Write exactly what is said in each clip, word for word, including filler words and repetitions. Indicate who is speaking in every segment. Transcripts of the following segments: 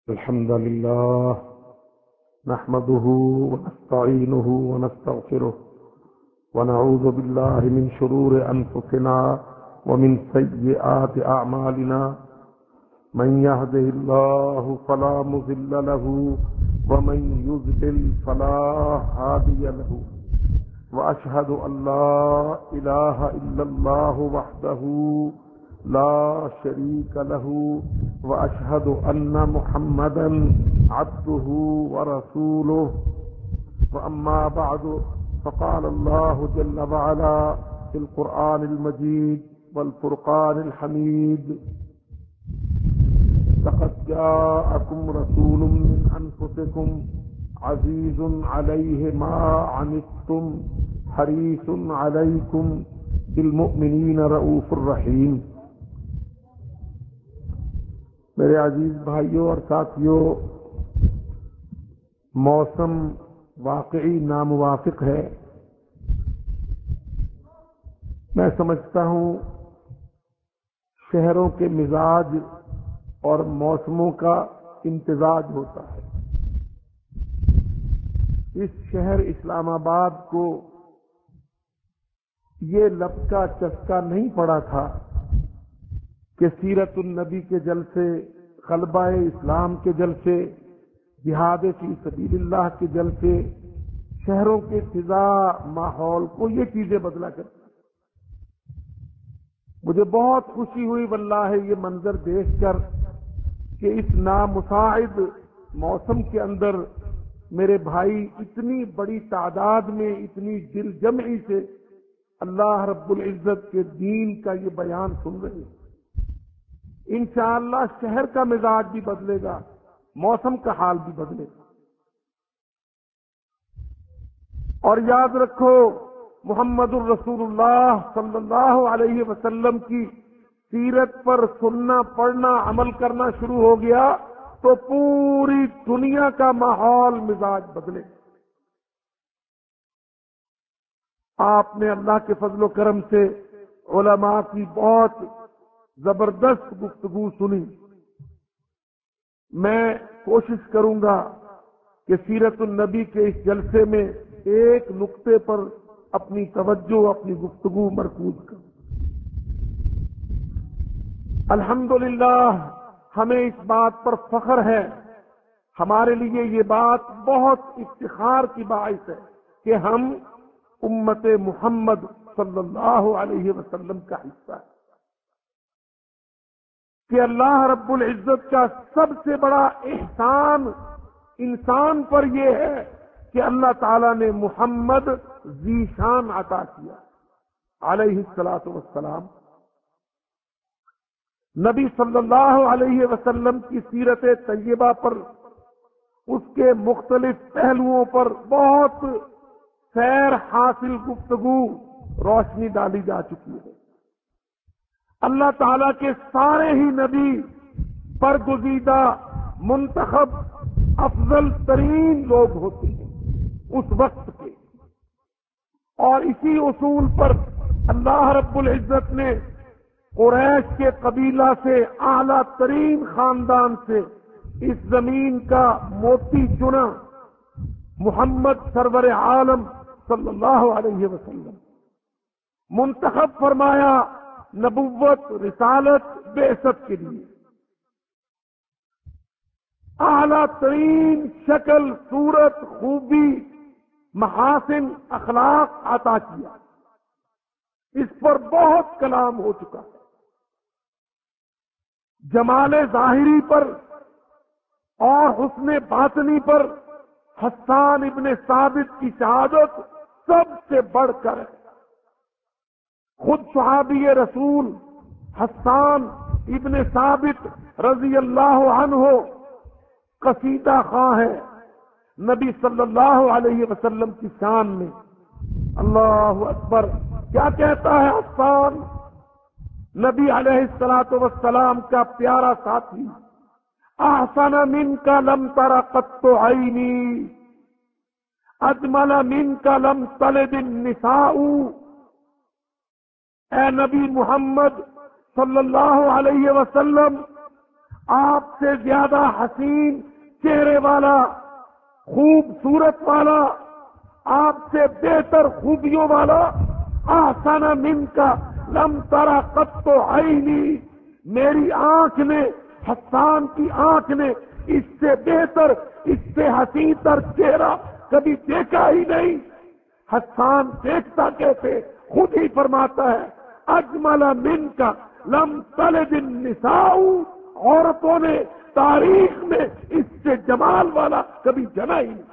Speaker 1: الحمد لله نحمده ونستعينه ونستغفره ونعوذ بالله من شرور أنفسنا ومن سيئات أعمالنا من يهده الله فلا مضل له ومن يضلل فلا هادي له وأشهد أن لا إله إلا الله وحده لا شريك له وأشهد أن محمدا عبده ورسوله وأما بعد فقال الله جل وعلا في القرآن المجيد والفرقان الحميد لقد جاءكم رسول من أنفسكم عزيز عليه ما عنتم حريص عليكم بالمؤمنين رؤوف الرحيم۔ میرے عزیز بھائیوں اور ساتھیوں، موسم واقعی ناموافق ہے۔ میں سمجھتا ہوں شہروں کے مزاج اور موسموں کا امتزاج ہوتا ہے۔ اس شہر اسلام آباد کو یہ لب کا چسکا نہیں پڑا تھا کہ سیرت النبی کے جلسے، غلبہ اسلام کے جلسے، جہاد فی سبیل اللہ کے جلسے، شہروں کے فضا ماحول کو یہ چیزیں بدلا کرتی۔ مجھے بہت خوشی ہوئی واللہ یہ منظر دیکھ کر کہ اس نامساعد موسم کے اندر میرے بھائی اتنی بڑی تعداد میں، اتنی دل جمعی سے اللہ رب العزت کے دین کا یہ بیان سن رہے ہیں۔ انشاءاللہ شہر کا مزاج بھی بدلے گا، موسم کا حال بھی بدلے گا۔ اور یاد رکھو، محمد الرسول اللہ صلی اللہ علیہ وسلم کی سیرت پر سننا، پڑھنا، عمل کرنا شروع ہو گیا تو پوری دنیا کا ماحول، مزاج بدلے۔ آپ نے اللہ کے فضل و کرم سے علماء کی بہت زبردست گفتگو سنی۔ میں کوشش کروں گا کہ سیرت النبی کے اس جلسے میں ایک نقطے پر اپنی توجہ، اپنی گفتگو مرکوز کروں۔ الحمدللہ ہمیں اس بات پر فخر ہے، ہمارے لیے یہ بات بہت افتخار کی باعث ہے کہ ہم امت محمد صلی اللہ علیہ وسلم کا حصہ ہے، کہ اللہ رب العزت کا سب سے بڑا احسان انسان پر یہ ہے کہ اللہ تعالیٰ نے محمد ذی شان عطا کیا علیہ الصلاۃ والسلام۔ نبی صلی اللہ علیہ وسلم کی سیرت طیبہ پر، اس کے مختلف پہلوؤں پر بہت سیر حاصل گفتگو روشنی ڈالی جا چکی ہے۔ اللہ تعالیٰ کے سارے ہی نبی برگزیدہ، منتخب، افضل ترین لوگ ہوتے ہیں اس وقت کے، اور اسی اصول پر اللہ رب العزت نے قریش کے قبیلہ سے، اعلیٰ ترین خاندان سے اس زمین کا موتی چنا، محمد سرور عالم صلی اللہ علیہ وسلم منتخب فرمایا نبوت، رسالت، بعثت کے لیے۔ اعلیٰ ترین شکل، صورت، خوبی، محاسن، اخلاق عطا کیا۔ اس پر بہت کلام ہو چکا ہے۔ جمال ظاہری پر اور حسن باطنی پر حسان ابن ثابت کی شہادت سب سے بڑھ کر ہے۔ خود صحابی رسول حسان ابن ثابت رضی اللہ عنہ قصیدہ خواں ہے نبی صلی اللہ علیہ وسلم کی شان میں۔ اللہ اکبر! کیا کہتا ہے حسان؟ نبی علیہ الصلوۃ والسلام کا پیارا ساتھی، احسن منک لم تر قط عینی، اجمل منک لم تلد النساء۔ اے نبی محمد صلی اللہ علیہ وسلم، آپ سے زیادہ حسین چہرے والا، خوبصورت والا، آپ سے بہتر خوبیوں والا، احسن من کا لم ترى قط عینی، میری آنکھ نے، حسان کی آنکھ نے اس سے بہتر، اس سے حسین تر چہرہ کبھی دیکھا ہی نہیں۔ حسان دیکھتا کیسے؟ خود ہی فرماتا ہے اجمل من کا لم تلد النساء، عورتوں نے تاریخ میں اس سے جمال والا کبھی جنا ہی نہیں۔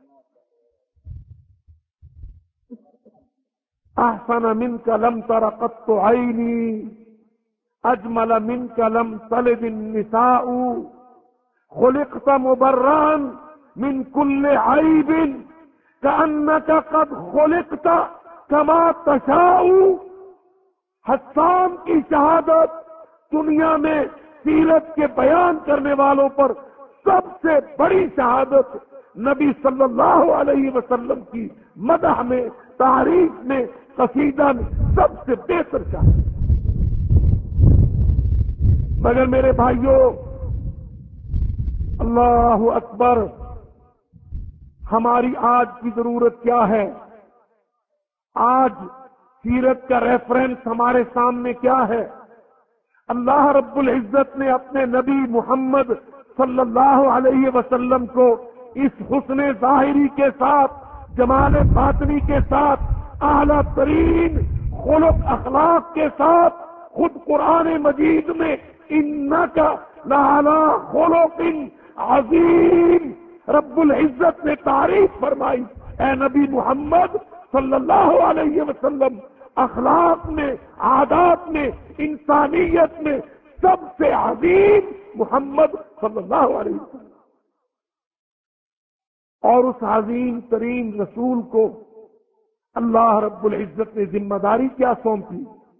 Speaker 1: احسن من کا لم تر قط عینی، اجمل من کا لم تلد النساء، خلقت مبرا من كل عیب كأنك قد خلقت كما تشاء۔ حسان کی شہادت دنیا میں سیرت کے بیان کرنے والوں پر سب سے بڑی شہادت نبی صلی اللہ علیہ وسلم کی مدح میں، تعریف میں، قصیدہ میں سب سے بہتر شہادت۔ مگر میرے بھائیوں، اللہ اکبر، ہماری آج کی ضرورت کیا ہے؟ آج سیرت کا ریفرنس ہمارے سامنے کیا ہے؟ اللہ رب العزت نے اپنے نبی محمد صلی اللہ علیہ وسلم کو اس حسن ظاہری کے ساتھ، جمال باطنی کے ساتھ، اعلیٰ ترین خلق اخلاق کے ساتھ خود قرآن مجید میں انک لعلی خلق عظیم رب العزت نے تعریف فرمائی۔ اے نبی محمد صلی اللہ علیہ وسلم، اخلاق میں، عادات میں، انسانیت میں سب سے عظیم محمد صلی اللہ علیہ وسلم۔ اور اس عظیم ترین رسول کو اللہ رب العزت نے ذمہ داری کیا سونپی؟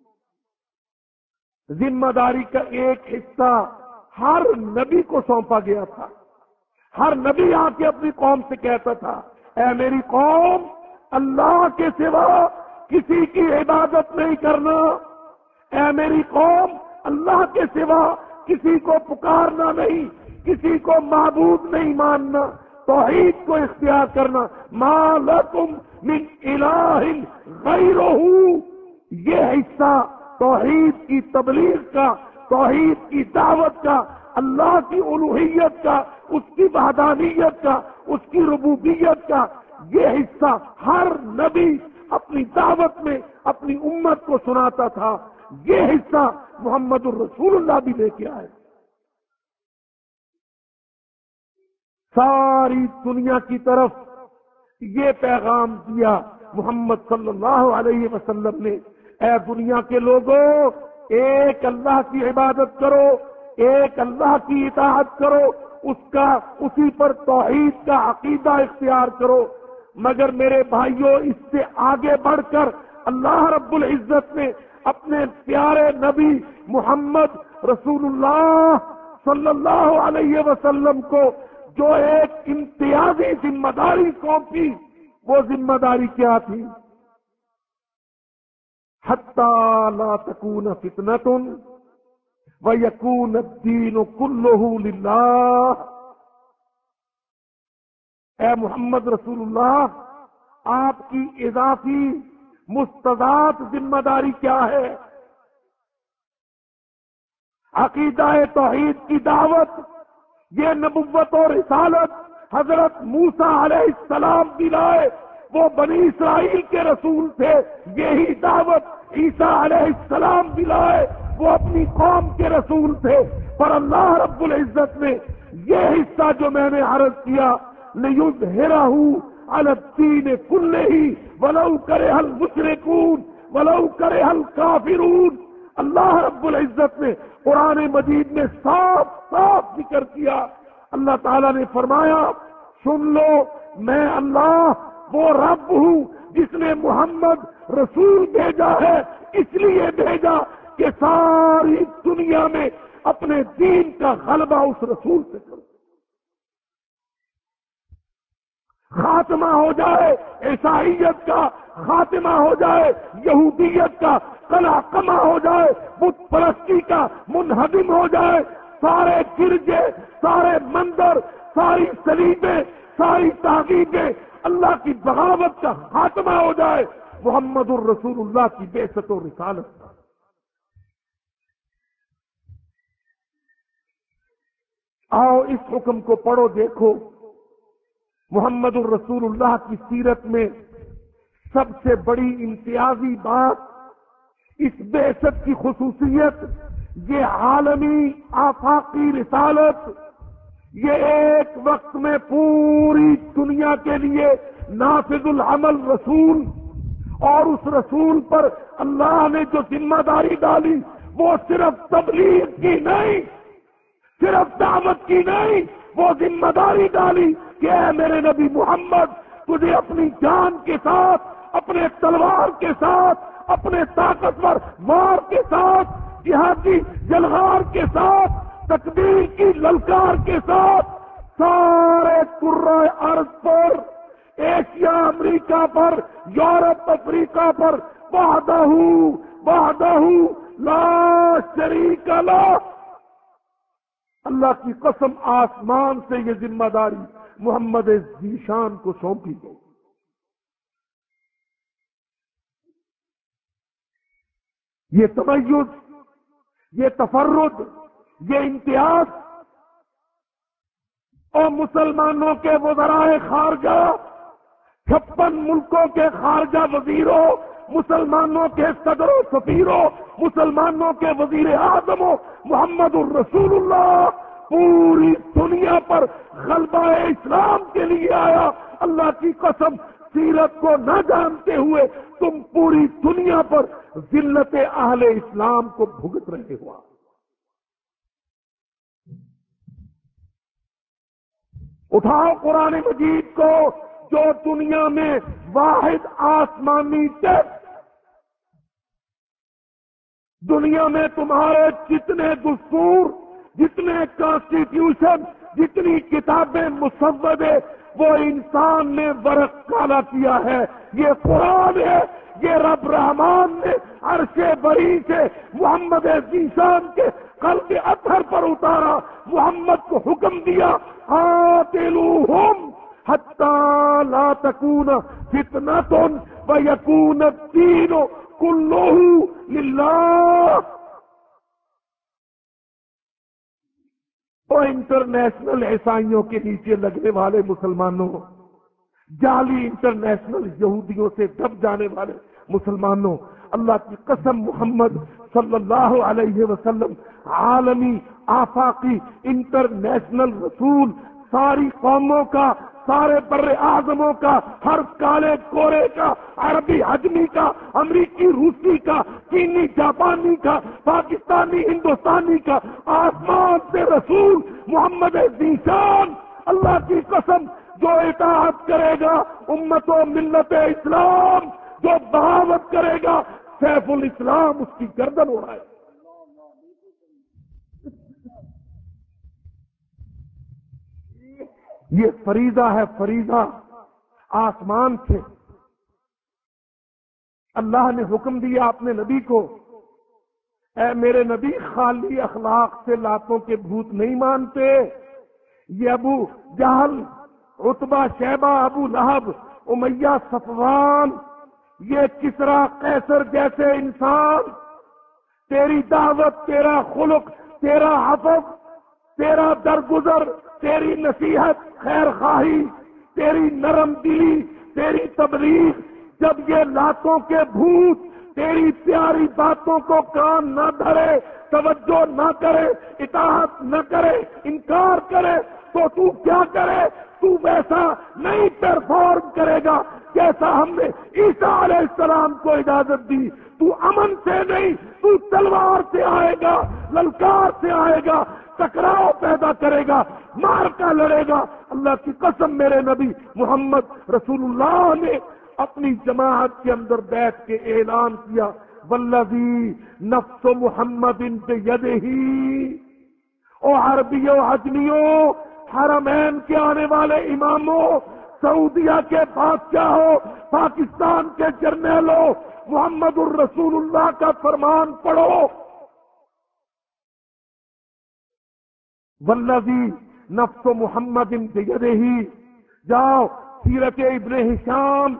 Speaker 1: ذمہ داری کا ایک حصہ ہر نبی کو سونپا گیا تھا۔ ہر نبی آ کے اپنی قوم سے کہتا تھا اے میری قوم، اللہ کے سوا کسی کی عبادت نہیں کرنا، اے میری قوم، اللہ کے سوا کسی کو پکارنا نہیں، کسی کو معبود نہیں ماننا، توحید کو اختیار کرنا۔ ما لکم من الہ غیرہ، یہ حصہ توحید کی تبلیغ کا، توحید کی دعوت کا، اللہ کی الوہیت کا، اس کی وحدانیت کا، اس کی ربوبیت کا، یہ حصہ ہر نبی اپنی دعوت میں اپنی امت کو سناتا تھا۔ یہ حصہ محمد الرسول اللہ بھی لے کے آئے۔ ساری دنیا کی طرف یہ پیغام دیا محمد صلی اللہ علیہ وسلم نے، اے دنیا کے لوگوں، ایک اللہ کی عبادت کرو، ایک اللہ کی اطاعت کرو، اس کا اسی پر توحید کا عقیدہ اختیار کرو۔ مگر میرے بھائیوں، اس سے آگے بڑھ کر اللہ رب العزت نے اپنے پیارے نبی محمد رسول اللہ صلی اللہ علیہ وسلم کو جو ایک امتیازی ذمہ داری سونپی، وہ ذمہ داری کیا تھی؟ حتی لا تکون فتنۃ ویکون الدین کلہ للہ۔ اے محمد رسول اللہ، آپ کی اضافی مستضاف ذمہ داری کیا ہے؟ عقیدہ توحید کی دعوت، یہ نبوت اور رسالت حضرت موسیٰ علیہ السلام بھی لائے، وہ بنی اسرائیل کے رسول تھے۔ یہی دعوت عیسیٰ علیہ السلام بھی لائے، وہ اپنی قوم کے رسول تھے۔ پر اللہ رب العزت نے یہ حصہ جو میں نے عرض کیا، لِيُظْهِرَهُ عَلَى الدِّينِ كُلِّهِ وَلَوْ كَرِهَ الْمُشْرِكُونَ وَلَوْ كَرِهَ الْكَافِرُونَ۔ اللہ رب العزت نے قرآن مجید میں صاف صاف ذکر کیا۔ اللہ تعالیٰ نے فرمایا، سن لو، میں اللہ وہ رب ہوں جس نے محمد رسول بھیجا ہے، اس لیے بھیجا کہ ساری دنیا میں اپنے دین کا غلبہ اس رسول سے کرو، خاتمہ ہو جائے عیسائیت کا، خاتمہ ہو جائے یہودیت کا، قلع کما ہو جائے، بت پرستی کا منہدم ہو جائے، سارے گرجے، سارے مندر، ساری صلیبیں، ساری تہذیبیں اللہ کی بغاوت کا خاتمہ ہو جائے محمد الرسول اللہ کی بعثت و رسالت کا۔ آؤ اس حکم کو پڑھو، دیکھو محمد الرسول اللہ کی سیرت میں سب سے بڑی امتیازی بات، اس بعثت کی خصوصیت، یہ عالمی آفاقی رسالت، یہ ایک وقت میں پوری دنیا کے لیے نافذ العمل رسول، اور اس رسول پر اللہ نے جو ذمہ داری ڈالی وہ صرف تبلیغ کی نہیں، صرف دعوت کی نہیں، وہ ذمہ داری ڈالی کہ اے میرے نبی محمد، تجھے اپنی جان کے ساتھ، اپنے تلوار کے ساتھ، اپنے طاقتور وار کے ساتھ، جہادی جلغار کے ساتھ، تکبیر کی للکار کے ساتھ سارے کرۂ ارض پر، ایشیا امریکہ پر، یورپ افریقہ پر وحدہ وحدہ لا شریک لہ، اللہ کی قسم آسمان سے یہ ذمہ داری محمد ذیشان کو سونپی گئی۔ یہ تمیز، یہ تفرد، یہ امتیاز اور مسلمانوں کے وزرائے خارجہ، چھپن ملکوں کے خارجہ وزیروں، مسلمانوں کے صدر و سفیروں، مسلمانوں کے وزیر اعظموں، محمد الرسول اللہ پوری دنیا پر غلبہ اسلام کے لیے آیا۔ اللہ کی قسم، سیرت کو نہ جانتے ہوئے تم پوری دنیا پر ذلت اہل اسلام کو بھگت رہے ہو۔ اٹھاؤ قرآن مجید کو، جو دنیا میں واحد آسمانی ٹیکسٹ، دنیا میں تمہارے جتنے دستور، جتنے کانسٹیٹیوشن، جتنی کتابیں مسودے، وہ انسان نے ورق کالا کیا ہے، یہ قرآن ہے، یہ رب رحمان نے عرش بری سے محمد ذیشان کے قلب اطہر پر اتارا، محمد کو حکم دیا قاتلوہم حتی لا تکون فتنۃ ویکون الدین کلہ للہ۔ اور انٹرنیشنل عیسائیوں کے نیچے لگنے والے مسلمانوں، جعلی انٹرنیشنل یہودیوں سے دب جانے والے مسلمانوں، اللہ کی قسم محمد صلی اللہ علیہ وسلم عالمی آفاقی انٹرنیشنل رسول، ساری قوموں کا، سارے بر اعظموں کا، ہر کالے کورے کا، عربی حجمی کا، امریکی روسی کا، چینی جاپانی کا، پاکستانی ہندوستانی کا، آسمان سے رسول محمد ذیشان، اللہ کی قسم جو اطاعت کرے گا امت و ملت اسلام، جو بغاوت کرے گا سیف الاسلام اس کی گردن اڑائے۔ یہ فریضہ ہے، فریضہ آسمان سے اللہ نے حکم دیا اپنے نبی کو، اے میرے نبی خالی اخلاق سے لاتوں کے بھوت نہیں مانتے۔ یہ ابو جہل، عتبہ، شیبہ، ابو لہب، امیہ، صفوان، یہ کسرا، قیصر جیسے انسان تیری دعوت، تیرا خلق، تیرا عفو، تیرا درگزر، تیری نصیحت، خیر خواہی، تیری نرم دلی، تیری تبلیغ، جب یہ لاتوں کے بھوت تیری پیاری باتوں کو کان نہ دھرے، توجہ نہ کرے، اطاعت نہ کرے، انکار کرے، تو تو کیا کرے؟ تو ویسا نہیں پرفارم کرے گا جیسا ہم نے عیسیٰ علیہ السلام کو اجازت دی۔ تو امن سے نہیں، تو تلوار سے آئے گا، للکار سے آئے گا، ٹکراؤ پیدا کرے گا، مار کا لڑے گا۔ اللہ کی قسم میرے نبی محمد رسول اللہ نے اپنی جماعت کے اندر بیٹھ کے اعلان کیا، والذی نفس محمد بیدہ، او عربیوں، عجمیوں، حرمین کے آنے والے اماموں، سعودیہ کے بادشاہوں، پاکستان کے جرنیلوں، محمد الرسول اللہ کا فرمان پڑھو، والذی نفس محمد بیدہ، جاؤ سیرت Ibn Hisham,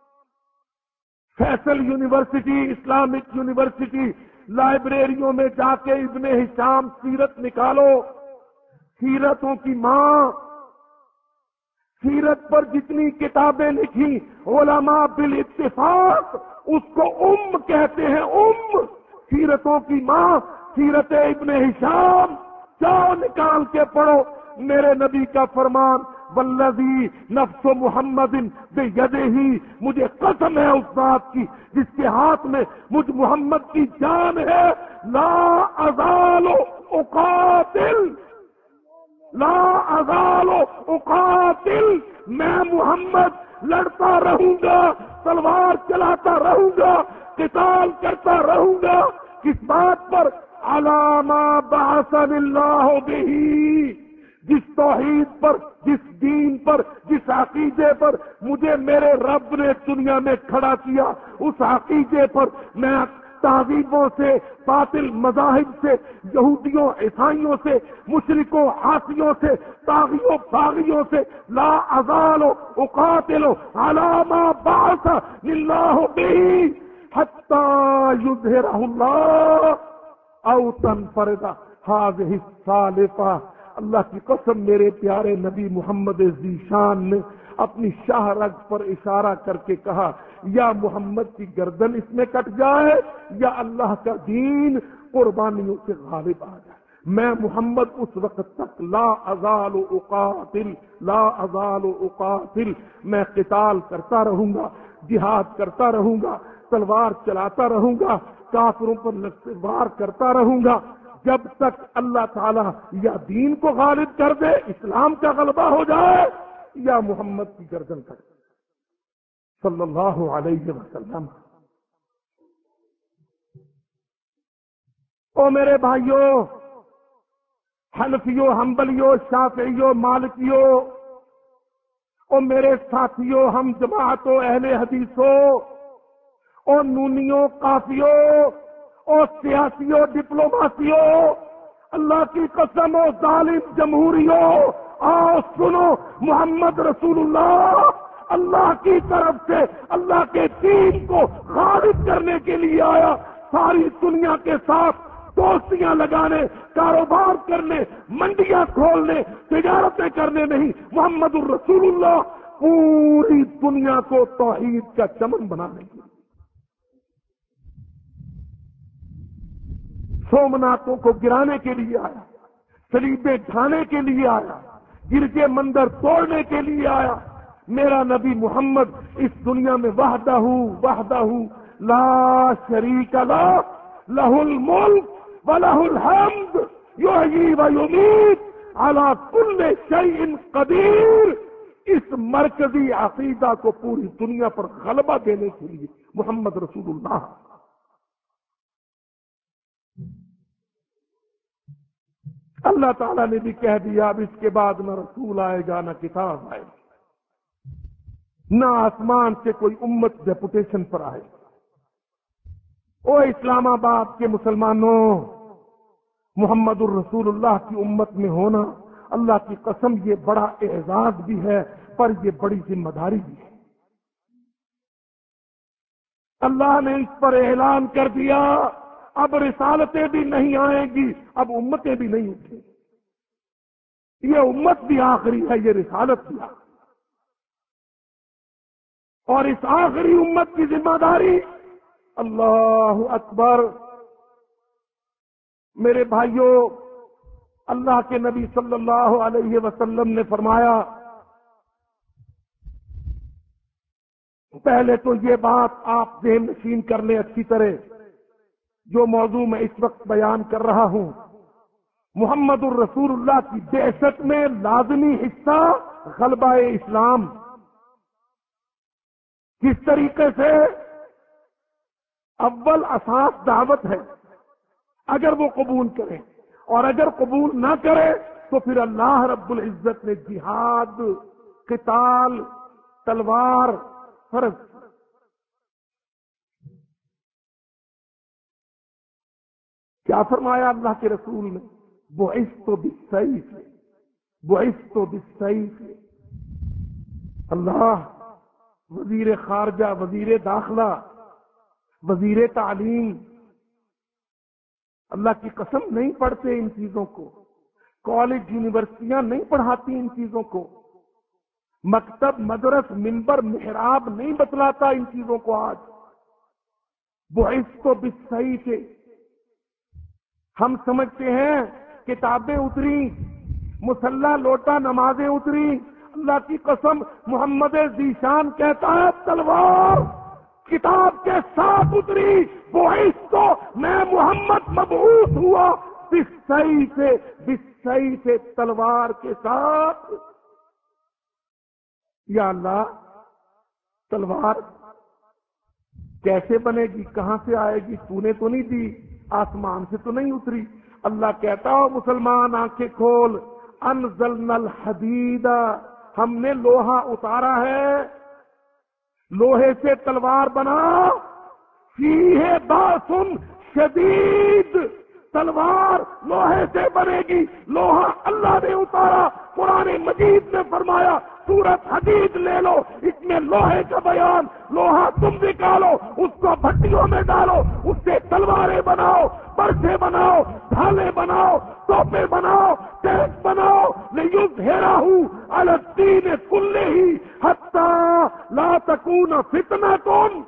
Speaker 1: Faisal university, Islamic university لائبریریوں میں جا کے ابن ہشام سیرت نکالو، سیرتوں کی ماں، سیرت پر جتنی کتابیں لکھی علماء بالاتفاق اس کو ام کہتے ہیں، ام، سیرتوں کی ماں سیرت ابن ہشام، جاؤ نکال کے پڑھو۔ میرے نبی کا فرمان، والذی نفس محمد بیدہ، مجھے قسم ہے اس ذات کی جس کے ہاتھ میں مجھ محمد کی جان ہے، لا ازال اقاتل، لا ازال اقاتل، میں محمد لڑتا رہوں گا، تلوار چلاتا رہوں گا، قتال کرتا رہوں گا، کس بات پر؟ علی ما بعثنی اللہ بہ، جس توحید پر، جس دین پر، جس عقیدے پر مجھے میرے رب نے دنیا میں کھڑا کیا، اس عقیدے پر میں تہذیبوں سے، باطل مذاہب سے، یہودیوں عیسائیوں سے، مشرکوں عاصیوں سے، طاغیوں باغیوں سے، لا ازال اقاتل علی ما بعثنی اللہ بہ حتی یظہرہ اللہ او تنفرد ھذہ الثالثہ۔ اللہ کی قسم، میرے پیارے نبی محمد ذیشان نے اپنی شاہ رگ پر اشارہ کر کے کہا، یا محمد کی گردن اس میں کٹ جائے یا اللہ کا دین قربانیوں سے غالب آ جائے۔ میں محمد اس وقت تک لا ازال اقاتل، لا ازال اقاتل، میں قتال کرتا رہوں گا، جہاد کرتا رہوں گا، تلوار چلاتا رہوں گا، کافروں پر لشکر وار کرتا رہوں گا، جب تک اللہ تعالیٰ یا دین کو غالب کر دے، اسلام کا غلبہ ہو جائے، یا محمد کی گردن کٹ دے صلی اللہ علیہ وسلم۔ او میرے بھائیوں، حنفیوں، حنبلیوں، شافعیوں، مالکیوں، او میرے ساتھیوں، ہم جماعتوں، اہل حدیثوں، او نونیوں، قافیوں، او سیاسیوں، ڈپلوماسیوں، اللہ کی قسم، و ظالم جمہوریوں، آؤ سنو، محمد رسول اللہ اللہ کی طرف سے اللہ کے دین کو غالب کرنے کے لیے آیا، ساری دنیا کے ساتھ دوستیاں لگانے، کاروبار کرنے، منڈیاں کھولنے، تجارتیں کرنے نہیں، محمد الرسول اللہ پوری دنیا کو توحید کا چمن بنانے کے لیے، سومناتوں کو گرانے کے لیے آیا، صلیبیں ڈھانے کے لیے آیا، گرجے مندر توڑنے کے لیے آیا۔ میرا نبی محمد اس دنیا میں وحدہ وحدہ لا شریک لہ، لہ الملک ولہ الحمد یحیی و یمیت علی کل شیء قدیر، اس مرکزی عقیدہ کو پوری دنیا پر غلبہ دینے کے لیے محمد رسول اللہ۔ اللہ تعالیٰ نے بھی کہہ دیا، اب اس کے بعد نہ رسول آئے گا، نہ کتاب آئے گی، نہ آسمان سے کوئی امت ڈیپوٹیشن پر آئے گی۔ او اسلام آباد کے مسلمانوں، محمد الرسول اللہ کی امت میں ہونا اللہ کی قسم یہ بڑا اعزاز بھی ہے، پر یہ بڑی ذمہ داری بھی ہے۔ اللہ نے اس پر اعلان کر دیا، اب رسالتیں بھی نہیں آئیں گی، اب امتیں بھی نہیں اٹھیں گی، یہ امت بھی آخری ہے، یہ رسالت بھی آخری، اور اس آخری امت کی ذمہ داری، اللہ اکبر، میرے بھائیوں، اللہ کے نبی صلی اللہ علیہ وسلم نے فرمایا، پہلے تو یہ بات آپ ذہن نشین کر لیں اچھی طرح، جو موضوع میں اس وقت بیان کر رہا ہوں، محمد الرسول اللہ کی بعثت میں لازمی حصہ غلبہ اسلام۔ کس طریقے سے؟ اول اساس دعوت ہے، اگر وہ قبول کریں، اور اگر قبول نہ کرے تو پھر اللہ رب العزت نے جہاد، قتال، تلوار فرض۔ کیا فرمایا اللہ کے رسول نے؟ بعثت بالسیف بعثت بالسیف. اللہ، وزیر خارجہ، وزیر داخلہ، وزیر تعلیم، اللہ کی قسم نہیں پڑھتے ان چیزوں کو. کالج یونیورسٹیاں نہیں پڑھاتی ان چیزوں کو. مکتب، مدرس، منبر، محراب نہیں بتلاتا ان چیزوں کو. آج بعثت بالسیف. ہم سمجھتے ہیں کتابیں اتری، مصلی لوٹا نمازیں اتری. اللہ کی قسم محمد ذیشان کہتا ہے تلوار کتاب کے ساتھ اتری. بعثت، میں محمد مبعوث ہوا بالسیف بالسیف تلوار کے ساتھ. یا اللہ، تلوار کیسے بنے گی، کہاں سے آئے گی؟ تو نے تو نہیں دی، آسمان سے تو نہیں اتری. اللہ کہتا ہو مسلمان آنکھیں کھول، انزلنا الحدید، ہم نے لوہا اتارا ہے. لوہے سے تلوار بنا. فیہ باس شدید، تلوار لوہے سے بنے گی. لوہا اللہ نے اتارا. قرآن مجید نے فرمایا سورت حدید لے لو، اس میں لوہے کا بیان. لوہا تم نکالو، اس کو بھٹیوں میں ڈالو، اس سے تلواریں بناؤ، برسے بناؤ، ڈھالے بناؤ، توپے بناؤ، ٹینک بناؤ. لِيُظْهِرَهُ عَلَى الدِّينِ كُلِّهِ حَتَّى لَا تَكُونَ فِتْنَةٌ.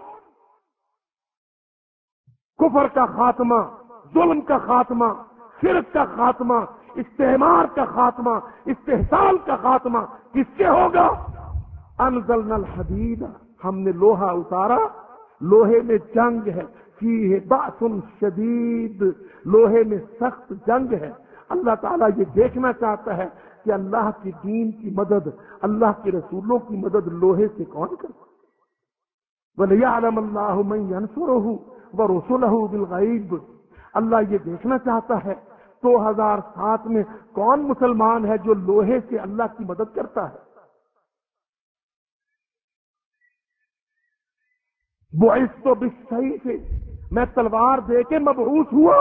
Speaker 1: کفر کا خاتمہ، ظلم کا خاتمہ، شرک کا خاتمہ، استعمار کا خاتمہ، استحصال کا خاتمہ کس سے ہوگا؟ انزلنا الحدید، ہم نے لوہا اتارا. لوہے میں جنگ ہے. فیہ باس شدید، لوہے میں سخت جنگ ہے. اللہ تعالیٰ یہ دیکھنا چاہتا ہے کہ اللہ کی دین کی مدد، اللہ کے رسولوں کی مدد لوہے سے کون کرتا ہے. وَلِيَعْلَمَ اللَّهُ مَن يَنْصُرُهُ وَرُسُلَهُ بِالْغَيْبِ. اللہ یہ دیکھنا چاہتا ہے دو ہزار سات میں کون مسلمان ہے جو لوہے سے اللہ کی مدد کرتا ہے. بعثت بالسیف، میں تلوار دے کے مبعوث ہوا.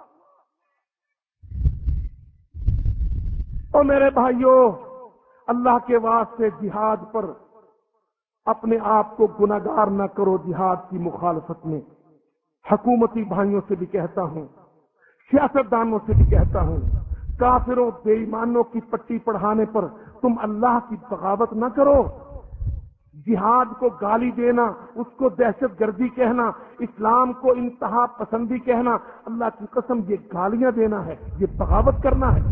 Speaker 1: او میرے بھائیوں، اللہ کے واسطے جہاد پر اپنے آپ کو گناہگار نہ کرو. جہاد کی مخالفت میں حکومتی بھائیوں سے بھی کہتا ہوں، سیاستدانوں سے بھی کہتا ہوں، کافروں بے ایمانوں کی پٹی پڑھانے پر تم اللہ کی بغاوت نہ کرو. جہاد کو گالی دینا، اس کو دہشت گردی کہنا، اسلام کو انتہا پسندی کہنا، اللہ کی قسم یہ گالیاں دینا ہے، یہ بغاوت کرنا ہے.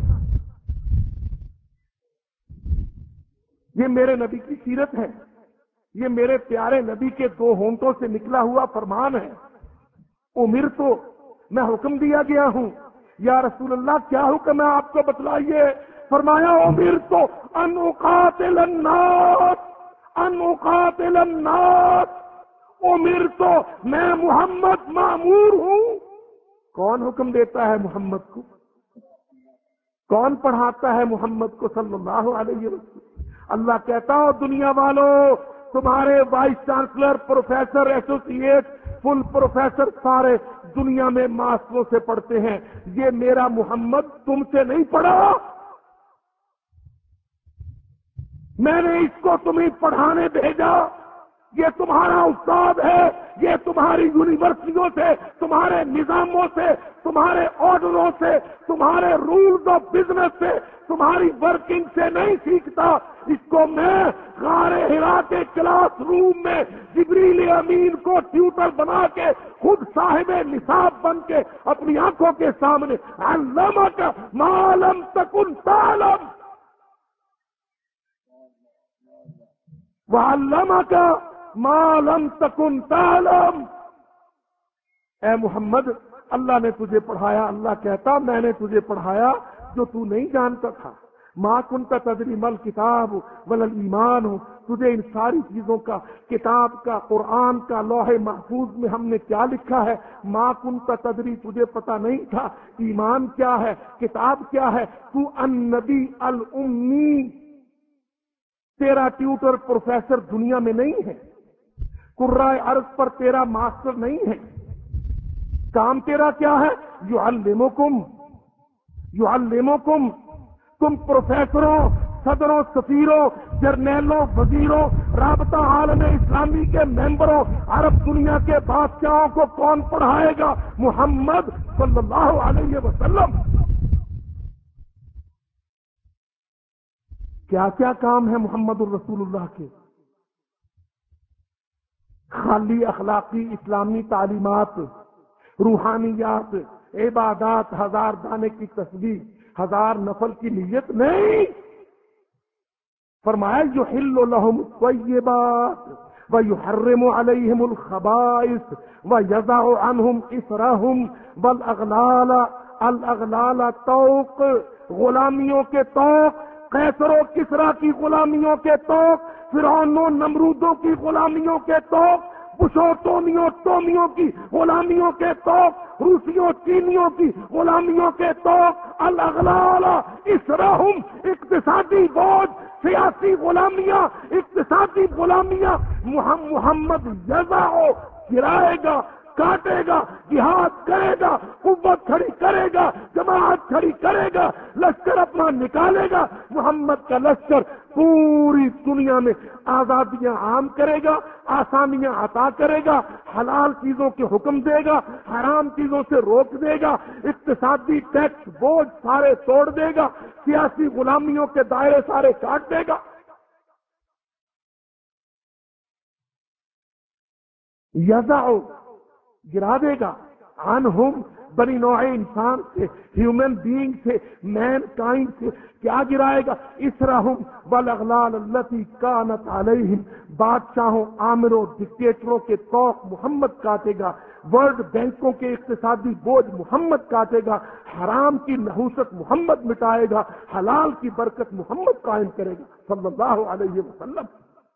Speaker 1: یہ میرے نبی کی سیرت ہے، یہ میرے پیارے نبی کے دو ہونٹوں سے نکلا ہوا فرمان ہے. امر تو میں حکم دیا گیا ہوں. یا رسول اللہ کیا حکم ہے آپ کو بتلائیے. فرمایا امر تو ان اقاتل الناس، ان اقاتل الناس. امر تو میں محمد مامور ہوں. کون حکم دیتا ہے محمد کو؟ کون پڑھاتا ہے محمد کو صلی اللہ علیہ وسلم؟ اللہ کہتا ہو دنیا والوں، تمہارے vice chancellor, professor, associate, full professor سارے دنیا میں ماسٹروں سے پڑھتے ہیں. یہ میرا محمد تم سے نہیں پڑھا. میں نے اس کو تمہیں پڑھانے بھیجا. یہ تمہارا استاد ہے. یہ تمہاری یونیورسٹیوں سے، تمہارے نظاموں سے، تمہارے آرڈروں سے، تمہارے رولز آف بزنس سے، تمہاری ورکنگ سے نہیں سیکھتا. اس کو میں غار حرا کے کلاس روم میں جبریل امین کو ٹیوٹر بنا کے خود صاحب نصاب بن کے اپنی آنکھوں کے سامنے علمک ما لم تکن تعلم وعلمک ما لم تکن تعلم. اے محمد، اللہ نے تجھے پڑھایا. اللہ کہتا میں نے تجھے پڑھایا جو تو نہیں جانتا تھا. ما کنت تدری مل کتاب ولا ایمان. تجھے ان ساری چیزوں کا، کتاب کا، قرآن کا، لوح محفوظ میں ہم نے کیا لکھا ہے. ما کنت تدری، تجھے پتا نہیں تھا ایمان کیا ہے، کتاب کیا ہے. تو النبی الامی، تیرا ٹیوٹر پروفیسر دنیا میں نہیں ہے. قرائے عرض پر تیرا ماسٹر نہیں ہے. کام تیرا کیا ہے؟ یعلمکم युअल्लिमुकुम, तुम प्रोफेसरों, सदरों, सफीरों, जर्नैलों, वजीरों, राबता आलम इस्लामी के मेंबरों, अरब दुनिया के बादशाहों को कौन पढ़ाएगा? मोहम्मद सल्लल्लाहु अलैहि वसल्लम। क्या क्या काम है मोहम्मद रसूलुल्लाह के? खाली अखलाकी इस्लामी तालीमात, रूहानियात, इबादात, हजार दाने की तस्बीह, हजार नफल की नियत नहीं। फरमाया युहिल्लु लहुम त्वय्यिबात व युहर्रिमु अलैहिमुल खबाइस व यज़अु अन्हुम इसरहुम वल अगलाला अल अगलाला तौक, गुलामियों के तौक, कैसरो किसरा की गुलामियों के तौक, फिरौनों नमरूदों की गुलामियों के तौक, बुशो टोमियों टोमियों की गुलामियों के तौक, रूसियों चीनियों की गुलामियों के तौक, अल अगलाला इसरहुम, इक्तिसादी बोझ, सियासी गुलामियां, इक्तिसादी गुलामियां मोहम्मद यज़अु गिराएगा, काटेगा, जिहाद करेगा, कुव्वत खड़ी करेगा, जमात खड़ी करेगा, लश्कर अपना निकालेगा। मोहम्मद का लश्कर पूरी दुनिया में आजादियां आम करेगा, आसानियां अता करेगा, हलाल चीजों के हुक्म देगा, हराम चीजों से रोक देगा, इक्तिसादी टैक्स बोझ सारे तोड़ देगा, सियासी गुलामियों के दायरे सारे काट देगा। यज़अु गिरा देगा, अनहुम बनी नौए इंसान से, ह्यूमन बीइंग से, मैन काइंड से क्या गिराएगा? इसरहुम वल अगलाल अल्लती कानत अलैहिम, बादशाहों, आमिरों, डिक्टेटरों के तौक मोहम्मद काटेगा, वर्ल्ड बैंकों के इक्तिसादी बोझ मोहम्मद काटेगा, हराम की नहुसत मोहम्मद मिटाएगा, हलाल की बरकत मोहम्मद कायम करेगा सल्लल्लाहु अलैहि वसल्लम।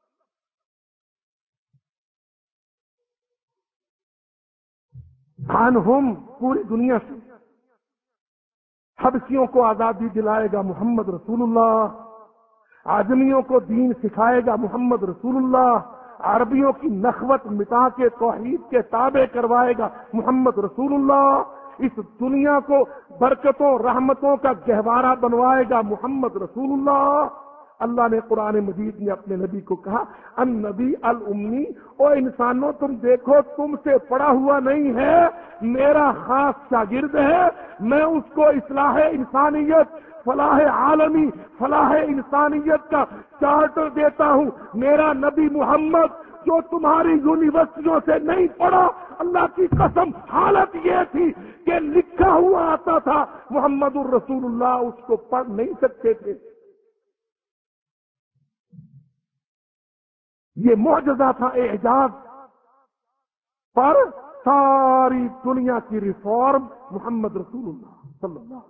Speaker 1: हम पूरी दुनिया से हबशियों को आजादी दिलाएगा मोहम्मद रसूलुल्लाह, आदमियों को दीन सिखाएगा मोहम्मद रसूलुल्लाह, अरबियों की नखवत मिटा के तौहीद के ताबे करवाएगा मोहम्मद रसूलुल्लाह, इस दुनिया को बरकतों रहमतों का गहवारा बनवाएगा मोहम्मद रसूलुल्लाह। अल्लाह ने कुरान मजीद में अपने नबी को कहा, अन नबी अल उम्मी, ओ इंसानों तुम देखो तुमसे पड़ा हुआ नहीं है, मेरा खास शागिर्द है, मैं उसको इस्लाह इंसानियत, फलाह आलमी, फलाह इंसानियत का चार्टर देता हूं। मेरा नबी मोहम्मद जो तुम्हारी यूनिवर्सिटियों से नहीं पढ़ा, अल्लाह की कसम हालत ये थी कि लिखा हुआ आता था मोहम्मदुर रसूलुल्लाह, उसको पढ़ नहीं सकते थे। ये मुअजिजा था, एजाज, पर सारी दुनिया की रिफॉर्म मोहम्मद रसूलुल्लाह सल्लल्लाहु,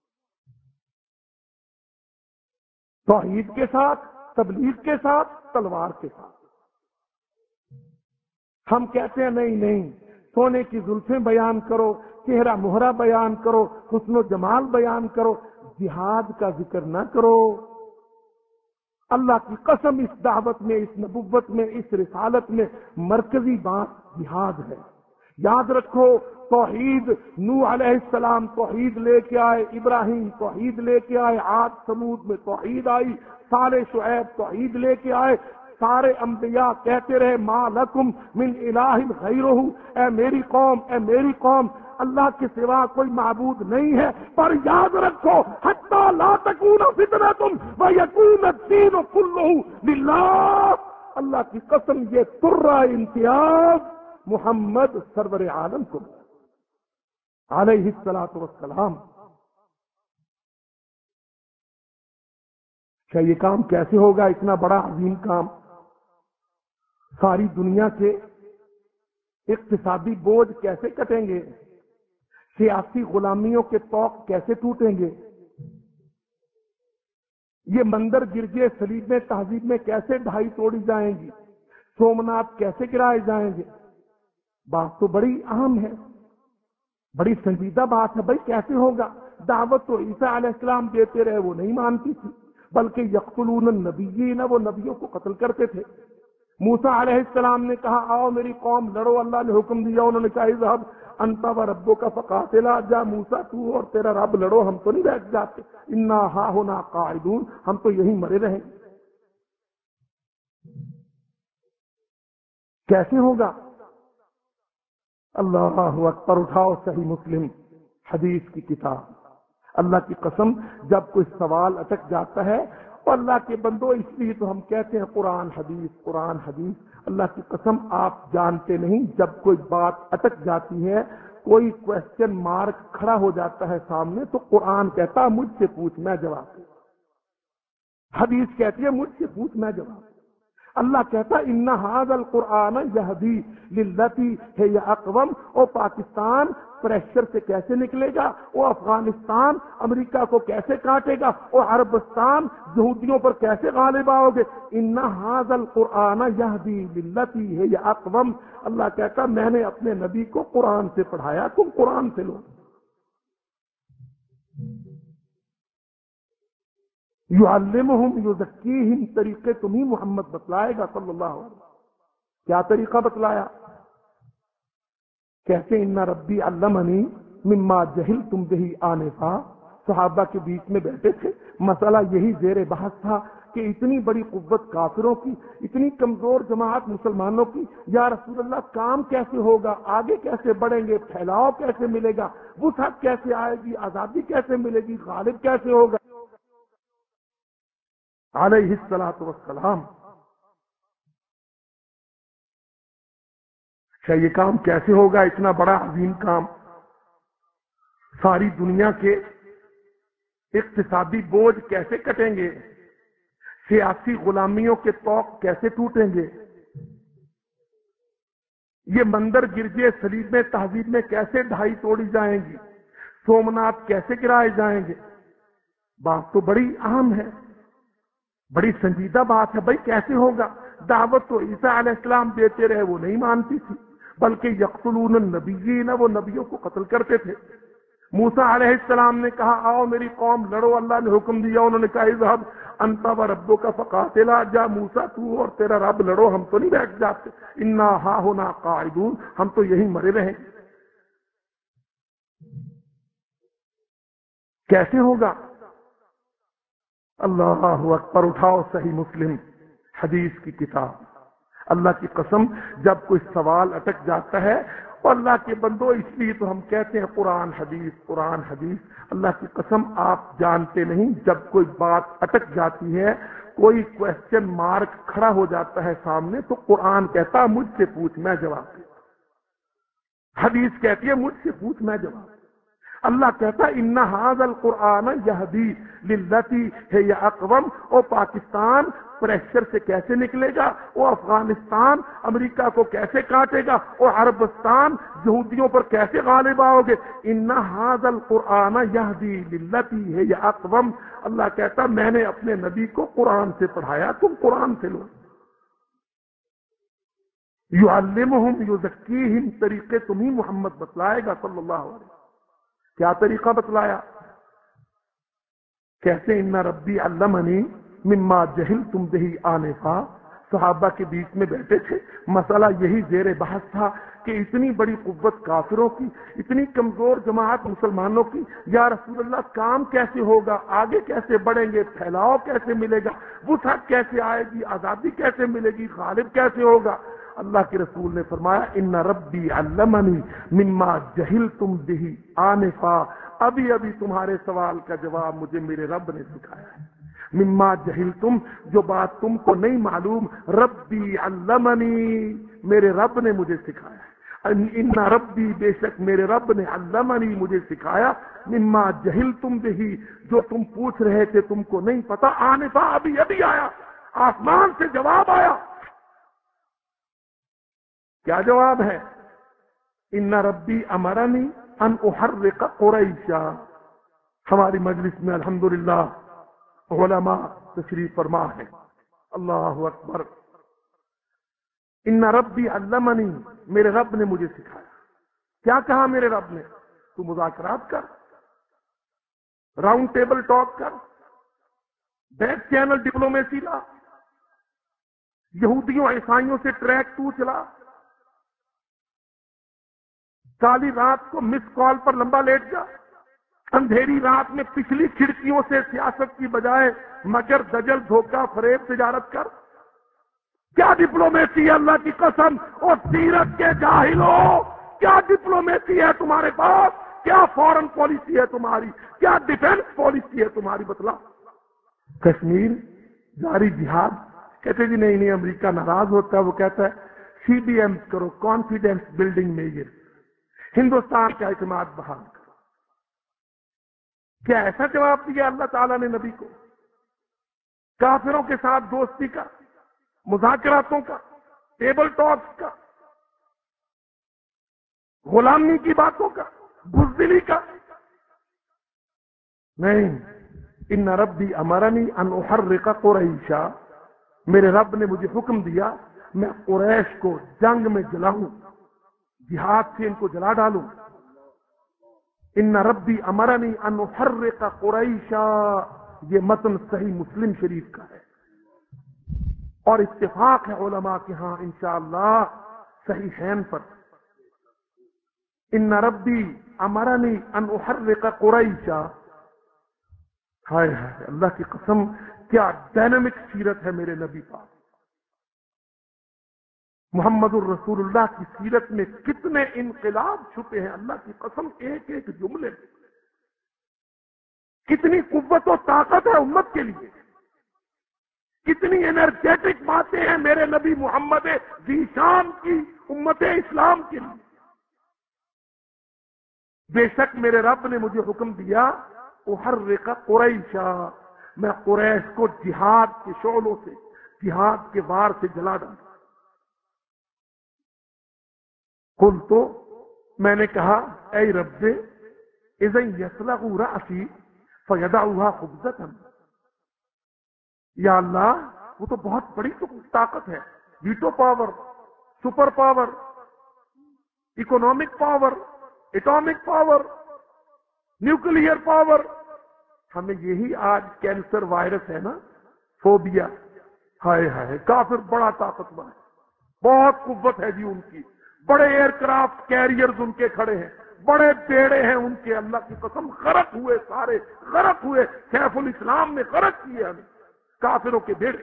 Speaker 1: तौहीद के साथ, तबलीग के साथ, तलवार के साथ। हम कहते हैं नहीं नहीं, सोने की जुल्फें बयान करो, चेहरा मुहरा बयान करो, हुस्न जमाल बयान करो, जिहाद का जिक्र ना करो। अल्लाह की कसम इस दावत में, इस नबुव्वत में, इस रिसालत में मरकजी बात जिहाद है। याद रखो, तौहीद, नूह अलैहिस्सलाम तौहीद लेके आए, इब्राहिम तौहीद लेके आए, आद समूद में तौहीद आई, साले शुएब तौहीद लेके आए, सारे अंबिया कहते रहे मा लकुम मिन इलाहिन गैरुहु, ए मेरी कौम, ए मेरी कौम, अल्लाह के सिवा कोई माबूद नहीं है। पर याद रखो, हत्ता ला तकून फितनतुम व यकून अद्दीन कुल्लुहु लिल्लाह, अल्लाह की कसम ये तुर्रा इम्तियाज मोहम्मद सरवर आलम को अलैहिस्सलातु वस्सलाम। क्या ये काम कैसे होगा? इतना बड़ा अजीम काम, सारी दुनिया के इक्तिसादी बोझ कैसे कटेंगे, सियासी गुलामियों के तौक कैसे टूटेंगे, ये मंदिर गिरजे सलीब में तहजीब में कैसे ढाई तोड़ी जाएंगी, सोमनाथ कैसे गिराए जाएंगे। बात तो बड़ी अहम है, बड़ी संजीदा बात है। भाई कैसे होगा? दावत तो ईसा अलैहिस्सलाम देते रहे, वो नहीं मानती थी, बल्कि यक़्तुलून नबिय्यीन, वो नबियों को कत्ल करते थे। موسیٰ علیہ السلام نے کہا آؤ میری قوم لڑو، اللہ نے حکم دیا، انہوں نے کہا اذهب انت وربک فقاتلا، جا موسیٰ تو اور تیرا رب لڑو، ہم تو نہیں بیٹھ جاتے، انا ہاہنا قاعدون، ہم تو یہیں مرے رہیں گے۔ کیسے ہوگا؟ اللہ اکبر، اٹھاؤ صحیح مسلم حدیث کی کتاب۔ اللہ کی قسم جب کوئی سوال اٹک جاتا ہے، اور اللہ کے بندو اس لیے تو ہم کہتے ہیں قرآن حدیث قرآن حدیث، اللہ کی قسم آپ جانتے نہیں، جب کوئی بات اٹک جاتی ہے، کوئی کوشچن مارک کھڑا ہو جاتا ہے سامنے، تو قرآن کہتا مجھ سے پوچھ میں جواب دوں، حدیث کہتی ہے مجھ سے پوچھ میں جواب دوں، اللہ کہتا ان ھذا القرآن یہدی للتی ہی اقوم، اور پاکستان پریشر سے کیسے نکلے گا، وہ افغانستان امریکہ کو کیسے کاٹے گا، اور عربستان یہودیوں پر کیسے غالب آؤ گے، ان ھذا القرآن یہدی للتی ہی اقوم، اللہ کہتا میں نے اپنے نبی کو قرآن سے پڑھایا، تم قرآن سے لو۔ یعلمہم یزکیہم، طریقے تمہیں محمد بتلائے گا صلی اللہ علیہ وسلم۔ کیا طریقہ بتلایا؟ کہتے ان ربی علمنی مما جہلتم بہ آنفا، صحابہ کے بیچ میں بیٹھے تھے، مسئلہ یہی زیر بحث تھا کہ اتنی بڑی قوت کافروں کی، اتنی کمزور جماعت مسلمانوں کی، یا رسول اللہ کام کیسے ہوگا، آگے کیسے بڑھیں گے، پھیلاؤ کیسے ملے گا، وسعت کیسے آئے گی، آزادی کیسے ملے گی، غالب کیسے ہوگا علیہ الصلوۃ والسلام۔ اچھا یہ کام کیسے ہوگا، اتنا بڑا عظیم کام، ساری دنیا کے اقتصادی بوجھ کیسے کٹیں گے، سیاسی غلامیوں کے طوق کیسے ٹوٹیں گے، یہ مندر گرجے سلیب میں تہذیب میں کیسے ڈھائی توڑی جائیں گی، سومنات کیسے گرائے جائیں گے، بات تو بڑی اہم ہے، بڑی سنجیدہ بات ہے، بھائی کیسے ہوگا۔ دعوت تو عیسیٰ علیہ السلام دیتے رہے، وہ نہیں مانتی تھی، بلکہ یقتلون النبیین، وہ نبیوں کو قتل کرتے تھے۔ موسیٰ علیہ السلام نے کہا آؤ میری قوم لڑو، اللہ نے حکم دیا، انہوں نے کہا اذهب انت وربک فقاتلا، جا موسیٰ تو اور تیرا رب لڑو، ہم تو نہیں بیٹھ جاتے، انا ہاہنا قاعدون، ہم تو یہیں مرے رہیں گے۔ کیسے ہوگا؟ اللہ اکبر، اٹھاؤ صحیح مسلم حدیث کی کتاب۔ اللہ کی قسم جب کوئی سوال اٹک جاتا ہے، اور اللہ کے بندو اس لیے تو ہم کہتے ہیں قرآن حدیث قرآن حدیث، اللہ کی قسم آپ جانتے نہیں، جب کوئی بات اٹک جاتی ہے، کوئی کوشچن مارک کھڑا ہو جاتا ہے سامنے، تو قرآن کہتا مجھ سے پوچھ میں جواب دوں، حدیث کہتی ہے مجھ سے پوچھ میں جواب دوں، اللہ کہتا ان ھذا القرآن یہدی للتی ہی اقوم، اور پاکستان پریشر سے کیسے نکلے گا، وہ افغانستان امریکہ کو کیسے کاٹے گا، اور عربستان یہودیوں پر کیسے غالب آؤ گے، ان ھذا القرآن یہدی للتی ہی اقوم، اللہ کہتا میں نے اپنے نبی کو قرآن سے پڑھایا، تم قرآن سے لو۔ یعلمہم یزکیہم، طریقے تمہیں محمد بتلائے گا صلی اللہ علیہ وسلم۔ کیا طریقہ بتلایا؟ کہتے ان ربی علمنی مما جہلتم بہ آنفا، صحابہ کے بیچ میں بیٹھے تھے، مسئلہ یہی زیر بحث تھا کہ اتنی بڑی قوت کافروں کی، اتنی کمزور جماعت مسلمانوں کی، یا رسول اللہ کام کیسے ہوگا، آگے کیسے بڑھیں گے، پھیلاؤ کیسے ملے گا، وسعت کیسے آئے گی، آزادی کیسے ملے گی، غالب کیسے ہوگا۔ اللہ کے رسول نے فرمایا ان ربی علمنی مما جہلتم بہ آنفا، ابھی ابھی تمہارے سوال کا جواب مجھے میرے رب نے سکھایا ہے، مما جہلتم، جو بات تم کو نہیں معلوم، ربی علمنی، میرے رب نے مجھے سکھایا ہے، ان ربی، بے شک میرے رب نے، علمنی مجھے سکھایا، مما جہلتم بہ، جو تم پوچھ رہے تھے تم کو نہیں پتا، آنفا، ابھی ابھی آیا، آسمان سے جواب آیا۔ کیا جواب ہے؟ ان ربی امرنی ان احرق قریشا۔ ہماری مجلس میں الحمدللہ علماء تشریف فرما ہے، اللہ اکبر۔ ان ربی علمنی، میرے رب نے مجھے سکھایا۔ کیا کہا میرے رب نے؟ تو مذاکرات کر، راؤنڈ ٹیبل ٹاک کر، بیک چینل ڈپلومیسی لا، یہودیوں عیسائیوں سے ٹریک تو چلا، کالی رات کو مس کال پر لمبا لیٹ جا، اندھیری رات میں پچھلی کھڑکیوں سے سیاست کی بجائے مگر دجل دھوکہ فریب تجارت کر۔ کیا ڈپلومیسی ہے اللہ کی قسم، اور سیرت کے جاہلوں، کیا ڈپلومیسی ہے تمہارے پاس، کیا فورن پالیسی ہے تمہاری، کیا ڈیفنس پالیسی ہے تمہاری، بتلا۔ کشمیر جاری جہاد، کہتے جی نہیں نہیں امریکہ ناراض ہوتا ہے، وہ کہتا ہے سی بی ایم کرو، کانفیڈینس بلڈنگ میجر، ہندوستان کا اعتماد بحال کرو۔ کیا ایسا جواب دیا اللہ تعالیٰ نے نبی کو؟ کافروں کے ساتھ دوستی کا، مذاکراتوں کا، ٹیبل ٹاکس کا، غلامی کی باتوں کا، بزدلی کا؟ نہیں، ان ربی امرنی ان احرق قریشا، میرے رب نے مجھے حکم دیا میں قریش کو جنگ میں جلاؤں، جہاد سے ان کو جلا ڈالوں۔ ان ربی امرنی ان احرق قریشا، یہ متن صحیح مسلم شریف کا ہے، اور اتفاق ہے علماء کے ہاں انشاءاللہ صحیحین پر۔ ان ربی امرنی ان احرق قریشا، ہائے ہائے اللہ کی قسم کیا ڈائنامک سیرت ہے میرے نبی پاک محمد الرسول اللہ کی سیرت میں، کتنے انقلاب چھپے ہیں اللہ کی قسم ایک ایک جملے میں، کتنی قوت و طاقت ہے امت کے لیے، کتنی انرجیٹک باتیں ہیں میرے نبی محمد ذیشان کی امت اسلام کے لیے۔ بے شک میرے رب نے مجھے حکم دیا احرق قریشا، میں قریش کو جہاد کے شعلوں سے، جہاد کے وار سے جلا ڈالوں۔ قل تو میں نے کہا اے رب اذا یسلغ رأسی فیدعوها خبزة، یا اللہ وہ تو بہت بڑی تو طاقت ہے، veto power, super power, economic power, atomic power, nuclear power, ہمیں یہی آج کینسر وائرس ہے نا، فوبیا، ہائے ہائے کافر بڑا طاقتور ہے، بہت قوت ہے جی ان کی، بڑے ایئر کرافٹ کیریئرز ان کے کھڑے ہیں، بڑے بیڑے ہیں ان کے، اللہ کی قسم غرق ہوئے، سارے غرق ہوئے، سیف الاسلام نے غرق کیے ہمیں، کافروں کے بیڑے۔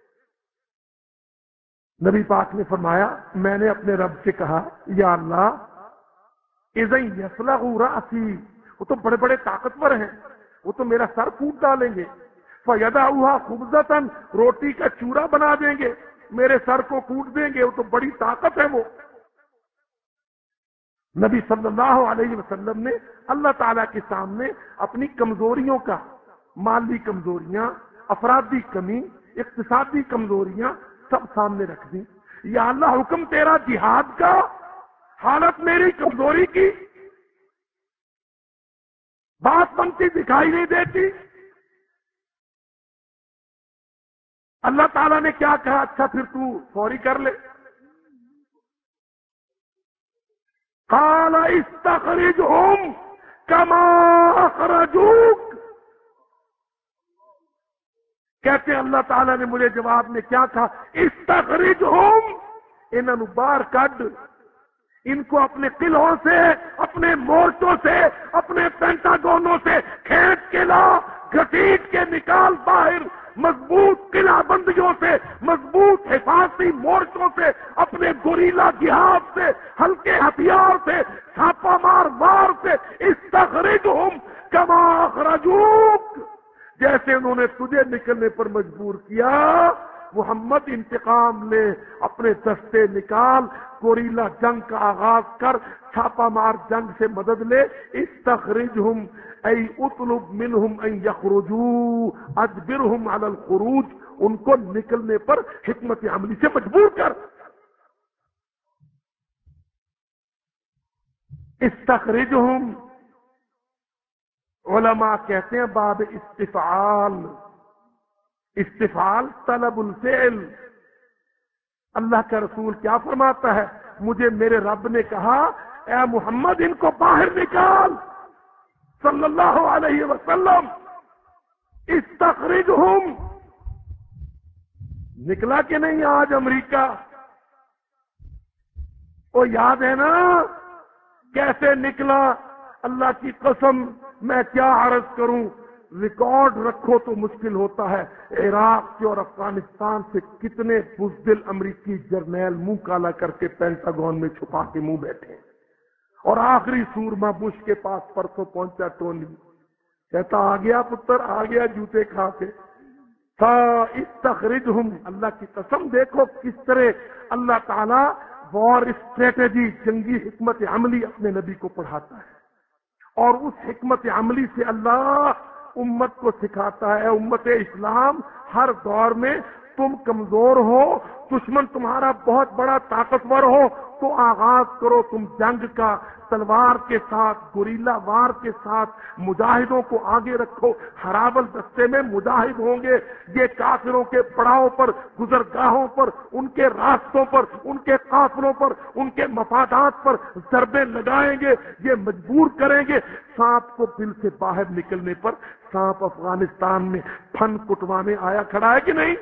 Speaker 1: نبی پاک نے فرمایا میں نے اپنے رب سے کہا یا اللہ اذا یسلغ رأسی، وہ تو بڑے بڑے طاقتور ہیں، وہ تو میرا سر پھوٹ ڈالیں گے، فیدعوها خبزة، روٹی کا چورا بنا دیں گے، میرے سر کو کوٹ دیں گے، وہ تو بڑی طاقت ہے وہ۔ نبی صلی اللہ علیہ وسلم نے اللہ تعالیٰ کے سامنے اپنی کمزوریوں کا، مالی کمزوریاں، افرادی کمی، اقتصادی کمزوریاں سب سامنے رکھ دی۔ یا اللہ حکم تیرا جہاد کا، حالت میری کمزوری کی بات بنتی دکھائی نہیں دیتی۔ اللہ تعالیٰ نے کیا کہا؟ اچھا پھر تو فوری کر لے۔ قال استخرجهم كما اخرجوك، کہتے ہیں اللہ تعالیٰ نے مجھے جواب میں کیا کہا؟ استخرجهم، انہوں باہر کڈ، ان کو اپنے قلعوں سے، اپنے مورچوں سے، اپنے پینٹاگونوں سے کھینچ کے لا، گھسیٹ کے نکال باہر، مضبوط قلعہ بندیوں سے، مضبوط حفاظتی مورچوں سے، اپنے گوریلا جہاد سے، ہلکے ہتھیار سے، چھاپا مار وار سے، استخرجهم کما اخرجوک، جیسے انہوں نے تجھے نکلنے پر مجبور کیا، محمد انتقام لے، اپنے دستے نکال، گوریلا جنگ کا آغاز کر، چھاپا مار جنگ سے مدد لے۔ استخرجهم ای اطلب منهم ان یخرجوا، اجبرهم علی الخروج، ان کو نکلنے پر حکمت عملی سے مجبور کر۔ استخرجهم، علماء کہتے ہیں باب استفعال، استفعال طلب الفعل۔ اللہ کا رسول کیا فرماتا ہے؟ مجھے میرے رب نے کہا اے محمد ان کو باہر نکال، صلی اللہ علیہ وسلم، استخرجهم، نکلا کہ نہیں آج امریکہ؟ وہ یاد ہے نا کیسے نکلا؟ اللہ کی قسم میں کیا عرض کروں، ریکارڈ رکھو تو مشکل ہوتا ہے۔ عراق سے اور افغانستان سے کتنے بزدل امریکی جرنیل منہ کالا کر کے پینٹاگون میں چھپا کے منہ بیٹھے، اور آخری سورما بش کے پاس پرسوں پہنچا ٹونی، کہتا آ گیا پتر آ گیا جوتے کھا کے۔ استخرجہم، اللہ کی قسم دیکھو کس طرح اللہ تعالی وار اسٹریٹجی، جنگی حکمت عملی اپنے نبی کو پڑھاتا ہے، اور اس حکمت عملی سے اللہ امت کو سکھاتا ہے۔ امت اسلام ہر دور میں تم کمزور ہو، دشمن تمہارا بہت بڑا طاقتور ہو، تو آغاز کرو تم جنگ کا، تلوار کے ساتھ، گوریلا وار کے ساتھ، مجاہدوں کو آگے رکھو۔ ہراول دستے میں مجاہد ہوں گے، یہ کافروں کے پڑاؤ پر، گزرگاہوں پر، ان کے راستوں پر، ان کے قافلوں پر، ان کے مفادات پر ضربیں لگائیں گے، یہ مجبور کریں گے۔ سانپ کو بل سے باہر نکلنے پر سانپ افغانستان میں پھن کٹوانے آیا کھڑا ہے کہ نہیں؟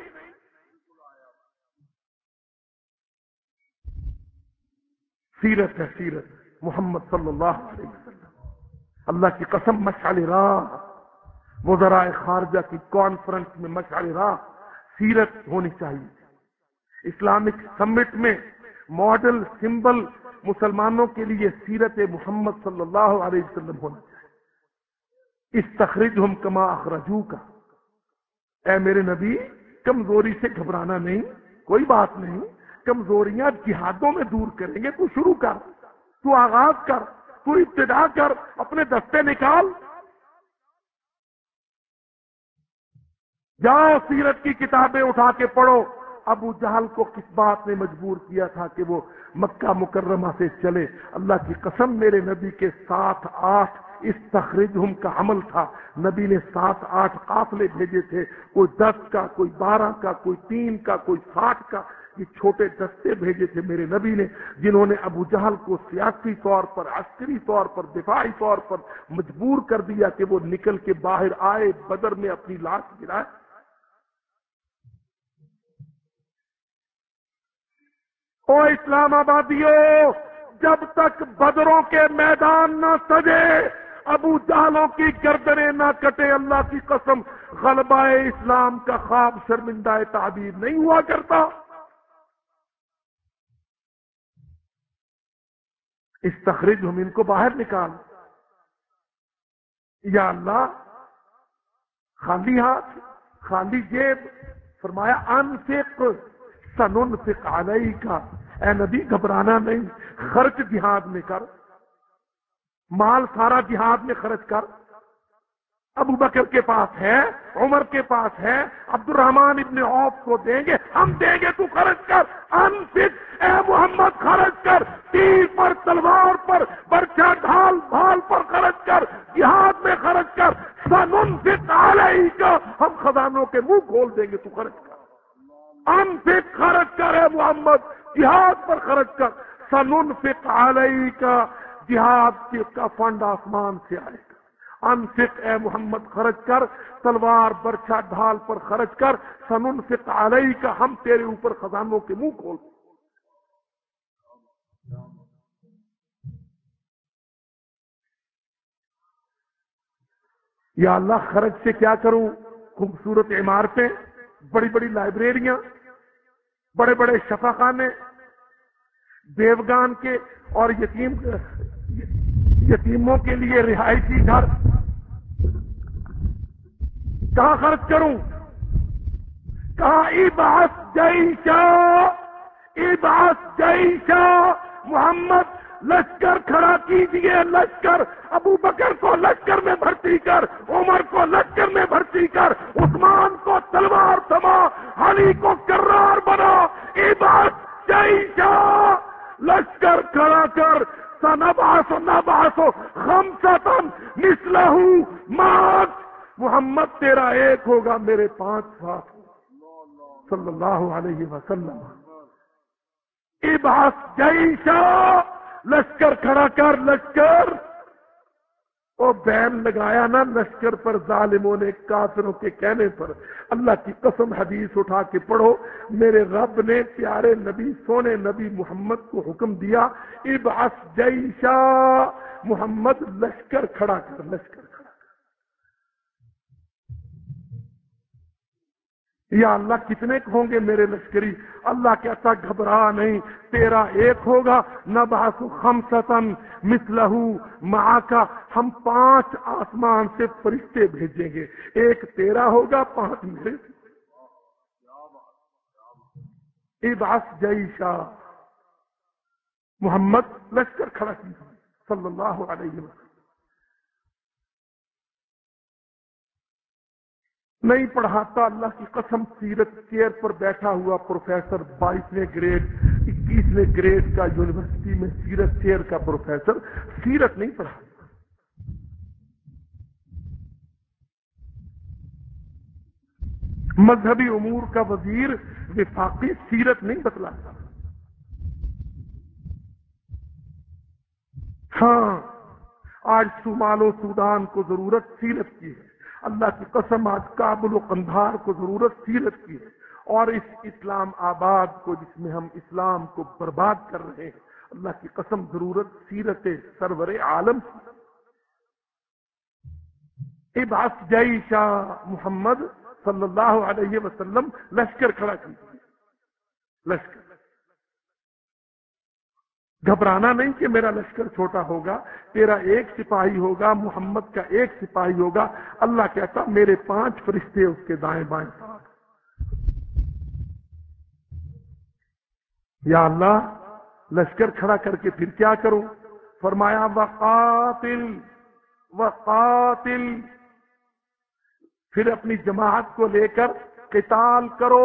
Speaker 1: سیرت ہے سیرت محمد صلی اللہ علیہ وسلم۔ اللہ کی قسم مشعل راہ، وزراء خارجہ کی کانفرنس میں مشعل راہ سیرت ہونی چاہیے۔ اسلامک سمٹ میں ماڈل سمبل مسلمانوں کے لیے سیرت محمد صلی اللہ علیہ وسلم ہونا چاہیے۔ استخرجہم کما اخرجوک، اے میرے نبی کمزوری سے گھبرانا نہیں، کوئی بات نہیں، کمزوریاں جہادوں میں دور کریں گے، تو شروع کر، تو آغاز کر، تو ابتدا کر، اپنے دستے نکال، جاؤ سیرت کی کتابیں اٹھا کے پڑھو۔ ابو جہل کو کس بات نے مجبور کیا تھا کہ وہ مکہ مکرمہ سے چلے؟ اللہ کی قسم میرے نبی کے ساتھ آٹھ استخرجہم کا عمل تھا، نبی نے سات آٹھ قافلے بھیجے تھے، کوئی دس کا، کوئی بارہ کا، کوئی تین کا، کوئی ساٹھ کا، یہ چھوٹے دستے بھیجے تھے میرے نبی نے، جنہوں نے ابو جہل کو سیاسی طور پر، عسکری طور پر، دفاعی طور پر مجبور کر دیا کہ وہ نکل کے باہر آئے، بدر میں اپنی لاش گرائے۔ او اسلام آبادیوں، جب تک بدروں کے میدان نہ سجے، ابو جہلوں کی گردنیں نہ کٹے، اللہ کی قسم غلبہ اسلام کا خواب شرمندہ تعبیر نہیں ہوا کرتا۔ استخرجہم، ان کو باہر نکال۔ یا اللہ، خالی ہاتھ، خالی جیب، فرمایا انفق سننفق علیک، اے نبی گھبرانا نہیں، خرچ جہاد میں کر، مال سارا جہاد میں خرچ کر۔ ابو بکر کے پاس ہے، عمر کے پاس ہے، عبد الرحمن ابن عوف کو دیں گے، ہم دیں گے، تو خرچ کر۔ انفق، اے محمد خرچ کر، تیر پر، تلوار پر، برچہ ڈھال بھال پر خرچ کر، جہاد میں خرچ کر۔ سننفق علیک، ہم خزانوں کے منہ کھول دیں گے، تو خرچ کر۔ انفق، خرچ کر اے محمد، جہاد پر خرچ کر۔ سننفق علیک، جہاد کا فنڈ آسمان سے آئے گا۔ انفق اے محمد، خرچ کر، تلوار برچہ ڈھال پر خرچ کر۔ سننفق علیک، ہم تیرے اوپر خزانوں کے منہ کھول دیں۔ یا اللہ، خرچ سے کیا کروں؟ خوبصورت عمارتیں، بڑی بڑی لائبریریاں، بڑے بڑے شفاخانے، دیوگان کے اور یتیم یتیموں کے لیے رہائشی گھر، کہاں خرچ کروں؟ کہاں؟ ابعث جیشا، ابعث جیشا، محمد لشکر کھڑا کیجئے، لشکر، ابو بکر کو لشکر میں بھرتی کر، عمر کو لشکر میں بھرتی کر، عثمان کو تلوار تھما، علی کو کرار بنا۔ ابعث جیشا، لشکر کھڑا کر۔ سنبعث نبعث خمسۃ مثلہ معک، محمد تیرا ایک ہوگا، میرے پانچ ساتھ، صلی اللہ علیہ وسلم۔ ابعث جیشا، لشکر کھڑا کر، لشکر۔ اور بین لگایا نا لشکر پر ظالموں نے کافروں کے کہنے پر. اللہ کی قسم حدیث اٹھا کے پڑھو, میرے رب نے پیارے نبی سونے نبی محمد کو حکم دیا, ابعث جیشا, محمد لشکر کھڑا کر, لشکر کھڑا کر. یا اللہ کتنے ہوں گے میرے لشکری؟ اللہ کہتا گھبرا نہیں, تیرا ایک ہوگا. نبعث خمسطن مثلہ معاک, ہم پانچ آسمان سے فرشتے بھیجیں گے, ایک تیرا ہوگا, پانچ میرے. ابعث جیشا, محمد لشکر کھڑا کیجیے صلی اللہ علیہ وسلم. نہیں پڑھاتا اللہ کی قسم, سیرت چیئر پر بیٹھا ہوا پروفیسر, بائیسویں گریڈ اکیسویں گریڈ کا یونیورسٹی میں سیرت چیئر کا پروفیسر, سیرت نہیں پڑھاتا. مذہبی امور کا وزیر وفاقی سیرت نہیں بتلاتا. ہاں آج صومال و سودان کو ضرورت سیرت کی ہے. اللہ کی قسم آج کابل و قندھار کو ضرورت سیرت کی ہے. اور اس اسلام آباد کو جس میں ہم اسلام کو برباد کر رہے ہیں, اللہ کی قسم ضرورت سیرت سرور عالم کی. ابعث جیشا, محمد صلی اللہ علیہ وسلم لشکر کھڑا کیجیے, لشکر. گھبرانا نہیں کہ میرا لشکر چھوٹا ہوگا, تیرا ایک سپاہی ہوگا, محمد کا ایک سپاہی ہوگا. اللہ کہتا میرے پانچ فرشتے اس کے دائیں بائیں ساتھ. یا اللہ لشکر کھڑا کر کے پھر کیا کروں؟ فرمایا وقاتل وقاتل, پھر اپنی جماعت کو لے کر قتال کرو.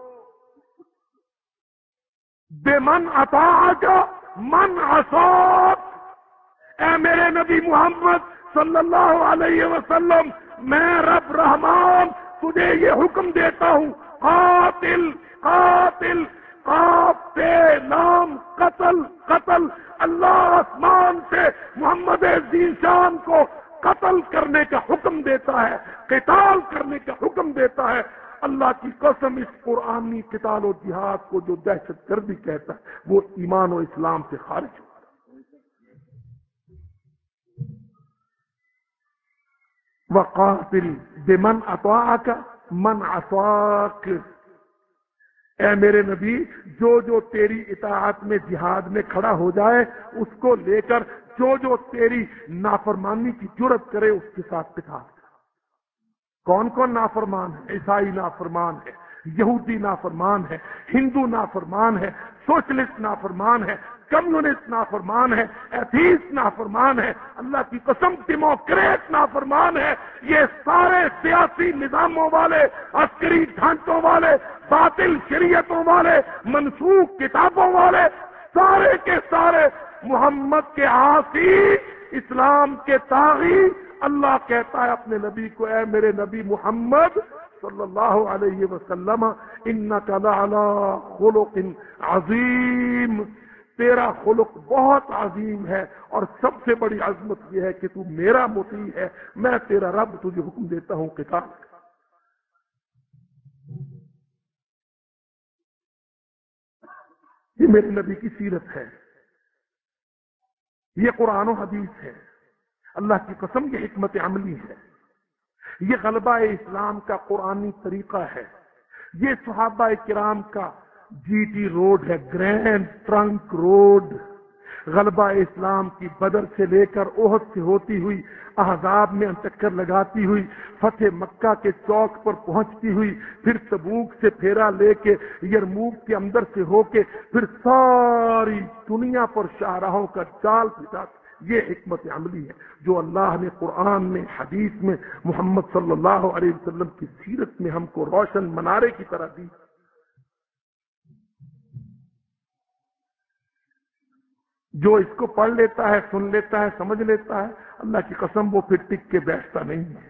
Speaker 1: بے من اطاعک من عصاک, اے میرے نبی محمد صلی اللہ علیہ وسلم, میں رب رحمان تجھے یہ حکم دیتا ہوں, قاتل قاتل, آپ پہ نام قتل قتل. اللہ آسمان سے محمد ذیشان کو قتل کرنے کا حکم دیتا ہے, قتال کرنے کا حکم دیتا ہے. اللہ کی قسم اس قرآنی قتال و جہاد کو جو دہشت گردی کہتا ہے وہ ایمان و اسلام سے خارج ہوتا ہے. وقاتل بمن اطاعک من عصاک, اے میرے نبی جو جو تیری اطاعت میں جہاد میں کھڑا ہو جائے اس کو لے کر, جو جو تیری نافرمانی کی جرت کرے اس کے ساتھ قتال. کون کون نافرمان ہے؟ عیسائی نافرمان ہے, یہودی نافرمان ہے, ہندو نافرمان ہے, سوشلسٹ نافرمان ہے, کمیونسٹ نافرمان ہے, ایتھیسٹ نافرمان ہے, اللہ کی قسم ڈیموکریٹ نافرمان ہے. یہ سارے سیاسی نظاموں والے, عسکری ڈھانچوں والے, باطل شریعتوں والے, منسوخ کتابوں والے, سارے کے سارے محمد کے عاصی, اسلام کے طاغی. اللہ کہتا ہے اپنے نبی کو, اے میرے نبی محمد صلی اللہ علیہ وسلم, انک لعلی خلق عظیم, تیرا خلق بہت عظیم ہے اور سب سے بڑی عظمت یہ ہے کہ تو میرا مطیع ہے, میں تیرا رب, تجھے حکم دیتا ہوں قتال. یہ میرے نبی کی سیرت ہے, یہ قرآن و حدیث ہے. اللہ کی قسم یہ حکمت عملی ہے, یہ غلبہ اسلام کا قرآنی طریقہ ہے, یہ صحابہ کرام کا جی ٹی روڈ ہے, گرینڈ ٹرنک روڈ. غلبہ اسلام کی بدر سے لے کر احد سے ہوتی ہوئی, احزاب میں چکر لگاتی ہوئی, فتح مکہ کے چوک پر پہنچتی ہوئی, پھر تبوک سے پھیرا لے کے یرموک کے اندر سے ہو کے پھر ساری دنیا پر شاہراہوں کا جال پھٹاتی. یہ حکمت عملی ہے جو اللہ نے قرآن میں, حدیث میں, محمد صلی اللہ علیہ وسلم کی سیرت میں ہم کو روشن منارے کی طرح دی. جو اس کو پڑھ لیتا ہے, سن لیتا ہے, سمجھ لیتا ہے, اللہ کی قسم وہ پھر ٹک کے بیٹھتا نہیں ہے.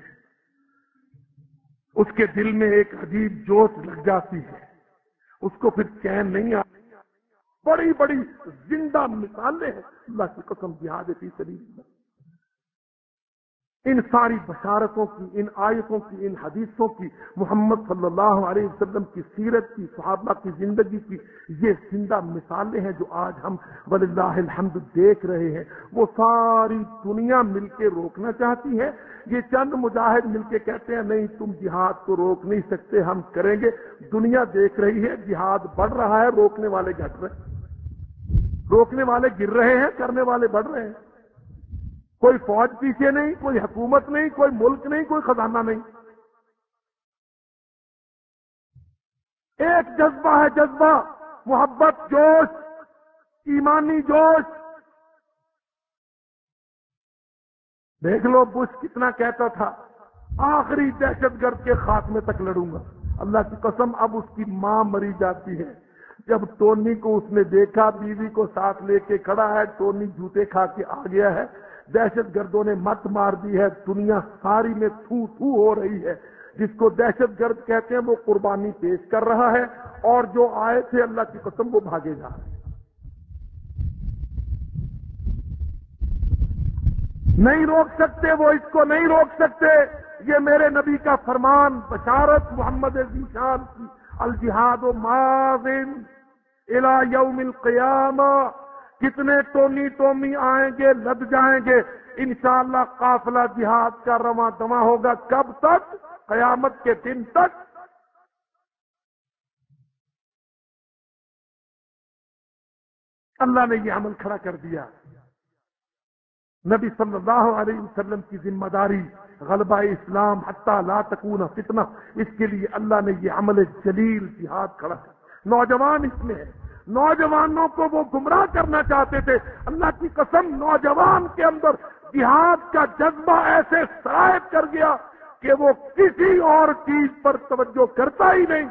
Speaker 1: اس کے دل میں ایک عجیب جوش لگ جاتی ہے, اس کو پھر چین نہیں آتا. بڑی بڑی زندہ مثالیں ہیں اللہ کی قسم جہاد فی سبیل اللہ. ان ساری بشارتوں کی، ان آیتوں کی، ان حدیثوں کی، محمد صلی اللہ علیہ وسلم کی سیرت کی، صحابہ کی زندگی کی یہ زندہ مثالیں ہیں جو آج ہم وللہ الحمد دیکھ رہے ہیں۔ وہ ساری دنیا مل کے روکنا چاہتی ہے، یہ چند مجاہد مل کے کہتے ہیں نہیں تم جہاد کو روک نہیں سکتے، ہم کریں گے۔ دنیا دیکھ رہی ہے جہاد بڑھ رہا ہے، روکنے والے گھٹ رہے ہیں، روکنے والے گر رہے ہیں، کرنے والے بڑھ رہے ہیں۔ کوئی فوج پیچھے نہیں، کوئی حکومت نہیں، کوئی ملک نہیں، کوئی خزانہ نہیں، ایک جذبہ ہے، جذبہ محبت، جوش، ایمانی جوش۔ دیکھ لو بش کتنا کہتا تھا آخری دہشت گرد کے خاتمے تک لڑوں گا، اللہ کی قسم اب اس کی ماں مری جاتی ہے، جب ٹونی کو اس نے دیکھا بیوی کو ساتھ لے کے کھڑا ہے، ٹونی جوتے کھا کے آ گیا ہے، دہشت گردوں نے مت مار دی ہے، دنیا ساری میں تھو تھو ہو رہی ہے، جس کو دہشت گرد کہتے ہیں وہ قربانی پیش کر رہا ہے، اور جو آئے تھے اللہ کی قسم وہ بھاگے جا رہے ہیں۔ نہیں روک سکتے، وہ اس کو نہیں روک سکتے۔ یہ میرے نبی کا فرمان، بشارت محمد ذیشان کی، الجہاد و ماضٍ الی یوم القیامہ۔ کتنے ٹونی ٹومی آئیں گے، لد جائیں گے، انشاءاللہ قافلہ جہاد کا رواں دواں ہوگا۔ کب تک؟ قیامت کے دن تک۔ اللہ نے یہ عمل کھڑا کر دیا۔ نبی صلی اللہ علیہ وسلم کی ذمہ داری غلبہ اسلام حتی لا تکون فتنہ، اس کے لیے اللہ نے یہ عمل جلیل جہاد کھڑا کر۔ نوجوان اس میں ہے، نوجوانوں کو وہ گمراہ کرنا چاہتے تھے، اللہ کی قسم نوجوان کے اندر جہاد کا جذبہ ایسے سرایت کر گیا کہ وہ کسی اور چیز پر توجہ کرتا ہی نہیں۔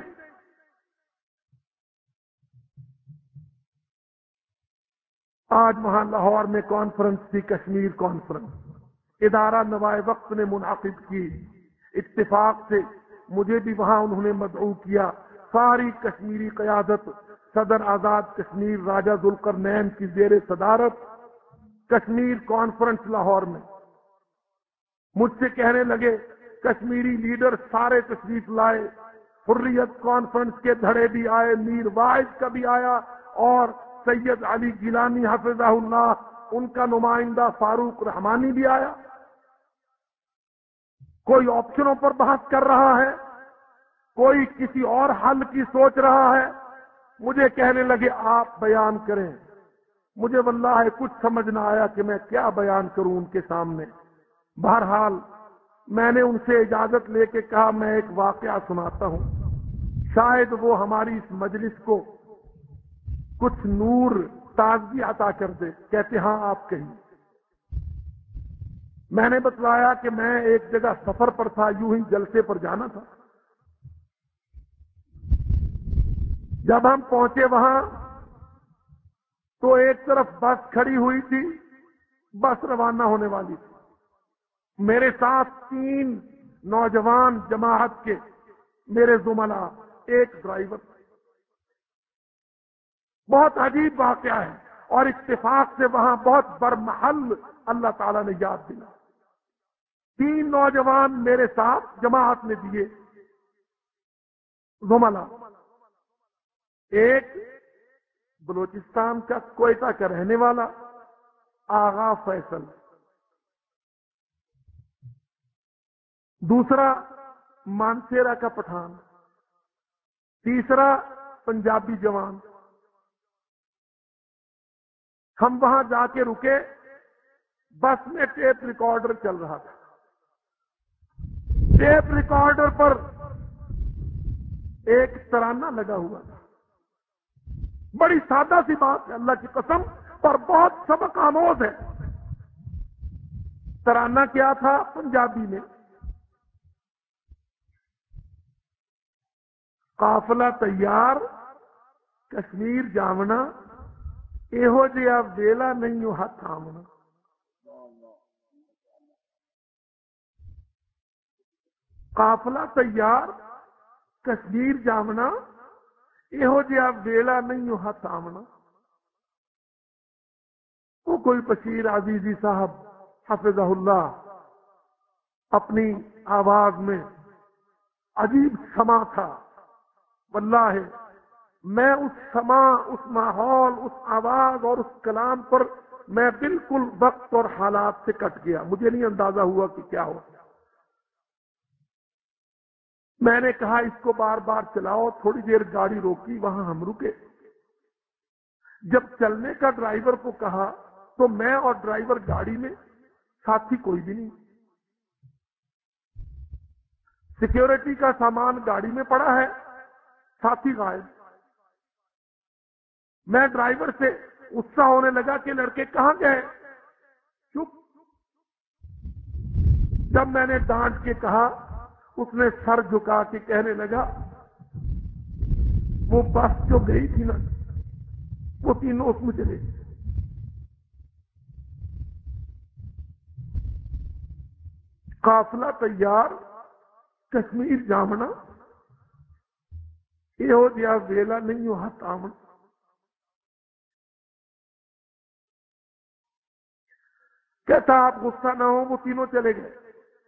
Speaker 1: آج وہاں لاہور میں کانفرنس تھی، کشمیر کانفرنس، ادارہ نوائے وقت نے منعقد کی، اتفاق سے مجھے بھی وہاں انہوں نے مدعو کیا، ساری کشمیری قیادت، صدر آزاد کشمیر راجہ ذوالقرنین کی زیر صدارت کشمیر کانفرنس لاہور میں۔ مجھ سے کہنے لگے کشمیری لیڈر سارے تشریف لائے، حریت کانفرنس کے دھڑے بھی آئے، میر واعظ کا بھی آیا، اور سید علی گیلانی حفظہ اللہ ان کا نمائندہ فاروق رحمانی بھی آیا۔ کوئی آپشنوں پر بحث کر رہا ہے، کوئی کسی اور حل کی سوچ رہا ہے۔ مجھے کہنے لگے آپ بیان کریں، مجھے واللہ کچھ سمجھ نہ آیا کہ میں کیا بیان کروں ان کے سامنے۔ بہرحال میں نے ان سے اجازت لے کے کہا میں ایک واقعہ سناتا ہوں، شاید وہ ہماری اس مجلس کو کچھ نور تازگی عطا کر دے۔ کہتے ہاں آپ کہیں۔ میں نے بتلایا کہ میں ایک جگہ سفر پر تھا، یوں ہی جلسے پر جانا تھا۔ جب ہم پہنچے وہاں تو ایک طرف بس کھڑی ہوئی تھی، بس روانہ ہونے والی تھی، میرے ساتھ تین نوجوان جماعت کے میرے زملاء، ایک ڈرائیور۔ بہت عجیب واقعہ ہے، اور اتفاق سے وہاں بہت برمحل اللہ تعالیٰ نے یاد دلا۔ تین نوجوان میرے ساتھ جماعت میں دیے زملاء، ایک بلوچستان کا کوئٹہ کا رہنے والا آغا فیصل، دوسرا مانسیرا کا پٹھان، تیسرا پنجابی جوان۔ ہم وہاں جا کے رکے، بس میں ٹیپ ریکارڈر چل رہا تھا، ٹیپ ریکارڈر پر ایک ترانہ لگا ہوا تھا، بڑی سادہ سی بات ہے اللہ کی قسم، پر بہت سبق آموز ہے۔ ترانہ کیا تھا؟ پنجابی میں، قافلہ تیار کشمیر جامنا، ਇਹੋ ਜਿਹਾ ਵੇਲਾ ਨਹੀਂ ਹੱਥ ਆਵਣਾ۔ ਕਾਫਲਾ ਤਿਆਰ ਕਸ਼ਮੀਰ ਜਾਵਣਾ, ਇਹੋ ਜਿਹਾ ਵੇਲਾ ਨਹੀਂ ਹੱਥ ਆਵਣਾ। وہ کوئی بشیر عزیزی صاحب حفظہ اللہ اپنی آواز میں عجیب سما تھا. واللہ ہے میں اس سما، اس ماحول، اس آواز اور اس کلام پر میں بالکل وقت اور حالات سے کٹ گیا. مجھے نہیں اندازہ ہوا کہ کیا ہو. میں نے کہا اس کو بار بار چلاؤ. تھوڑی دیر گاڑی روکی، وہاں ہم رکے. جب چلنے کا ڈرائیور کو کہا تو میں اور ڈرائیور گاڑی میں، ساتھی کوئی بھی نہیں. سیکیورٹی کا سامان گاڑی میں پڑا ہے، ساتھی غائب. میں ڈرائیور سے غصہ ہونے لگا کہ لڑکے کہاں گئے؟ چپ. جب میں نے ڈانٹ کے کہا، اس نے سر جھکا کے کہنے لگا وہ بس جو گئی تھی نا، وہ تینوں اس میں چلے گئے. قافلہ تیار، کشمیر جامنا، یہو جہا ویلا نہیں ہو ہاتھ آمن. کہتا آپ غصہ نہ ہو، وہ تینوں چلے گئے.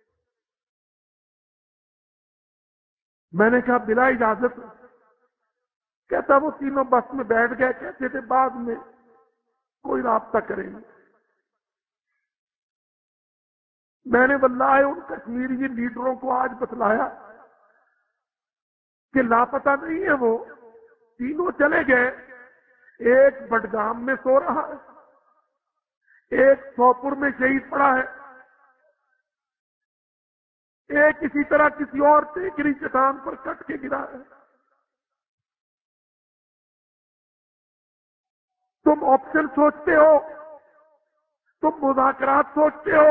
Speaker 1: میں نے کہا بلا اجازت. کہتا وہ تینوں بس میں بیٹھ گئے، کہتے تھے بعد میں کوئی رابطہ کریں گے. میں نے واللہ ان کشمیری لیڈروں کو آج بتلایا کہ لاپتہ نہیں ہے، وہ تینوں چلے گئے. ایک بڈگام میں سو رہا ہے، ایک سوپور میں شہید پڑا ہے، ایک اسی طرح کسی اور ٹیکری چٹان پر کٹ کے گرا ہے. تم آپشن سوچتے ہو، تم مذاکرات سوچتے ہو.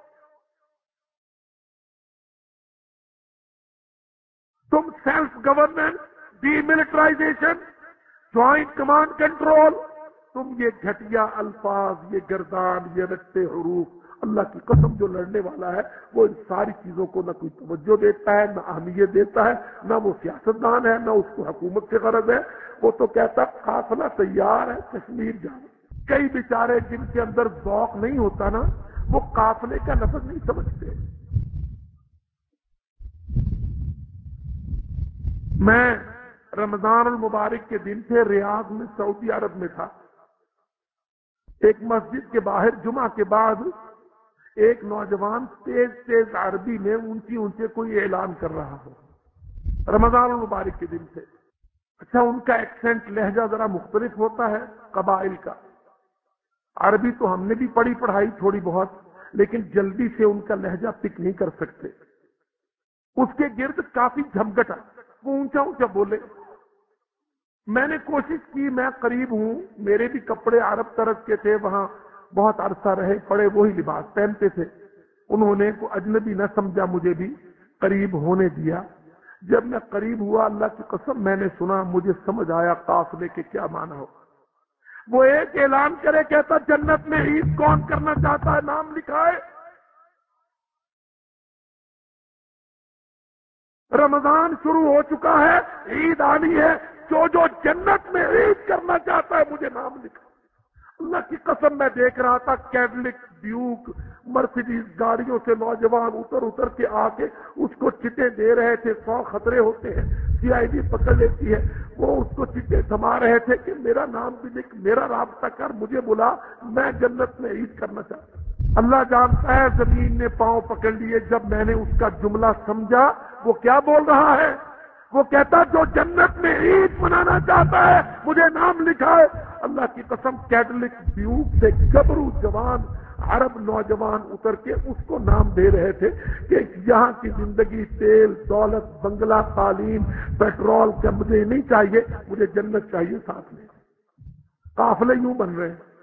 Speaker 1: تم self governance, demilitarization, joint command control, تم یہ گھٹیا الفاظ، یہ گردان، یہ رٹے حروف. اللہ کی قسم جو لڑنے والا ہے وہ ان ساری چیزوں کو نہ کوئی توجہ دیتا ہے، نہ اہمیت دیتا ہے، نہ وہ سیاستدان ہے، نہ اس کو حکومت سے غرض ہے. وہ تو کہتا قافلہ تیار ہے، کشمیر جانا. کئی بیچارے جن کے اندر ذوق نہیں ہوتا نا، وہ قافلے کا لفظ نہیں سمجھتے. میں رمضان المبارک کے دن سے ریاض میں سعودی عرب میں تھا. ایک مسجد کے باہر جمعہ کے بعد ایک نوجوان تیز تیز عربی میں اونچی اونچے کوئی اعلان کر رہا ہو رمضان المبارک کے دن سے. اچھا ان کا ایکسنٹ، لہجہ ذرا مختلف ہوتا ہے قبائل کا. عربی تو ہم نے بھی پڑھی پڑھائی تھوڑی بہت، لیکن جلدی سے ان کا لہجہ پک نہیں کر سکتے. اس کے گرد کافی جھمگٹا، وہ اونچا اونچا بولے. میں نے کوشش کی، میں قریب ہوں، میرے بھی کپڑے عرب طرز کے تھے، وہاں بہت عرصہ رہے، پڑے وہی لباس پہنتے تھے. انہوں نے کو اجنبی نہ سمجھا، مجھے بھی قریب ہونے دیا. جب میں قریب ہوا، اللہ کی قسم میں نے سنا، مجھے سمجھ آیا قافلے کے کیا معنی ہو. وہ ایک اعلان کرے، کہتا جنت میں عید کون کرنا چاہتا ہے، نام لکھائے. رمضان شروع ہو چکا ہے، عید آنی ہے، جو جو جنت میں عید کرنا چاہتا ہے مجھے نام لکھا. اللہ کی قسم میں دیکھ رہا تھا کیڈلک، ڈیوک، مرسیڈیز گاڑیوں سے نوجوان اتر اتر کے آ کے اس کو چٹے دے رہے تھے. سو خطرے ہوتے ہیں، سی آئی ڈی پکڑ لیتی ہے. وہ اس کو چٹے تھما رہے تھے کہ میرا نام بھی لکھ، میرا رابطہ کر، مجھے بلا، میں جنت میں عید کرنا چاہتا ہوں. اللہ جانتا ہے زمین نے پاؤں پکڑ لیے. جب میں نے اس کا جملہ سمجھا، وہ کیا بول رہا ہے، وہ کہتا جو جنت میں عید منانا چاہتا ہے مجھے نام لکھائے. اللہ کی قسم کیڈلک ڈیوک سے گبرو جوان عرب نوجوان اتر کے اس کو نام دے رہے تھے کہ یہاں کی زندگی تیل، دولت، بنگلہ، تعلیم، پیٹرول کا مجھے نہیں چاہیے، مجھے جنت چاہیے ساتھ میں. قافلے یوں بن رہے ہیں.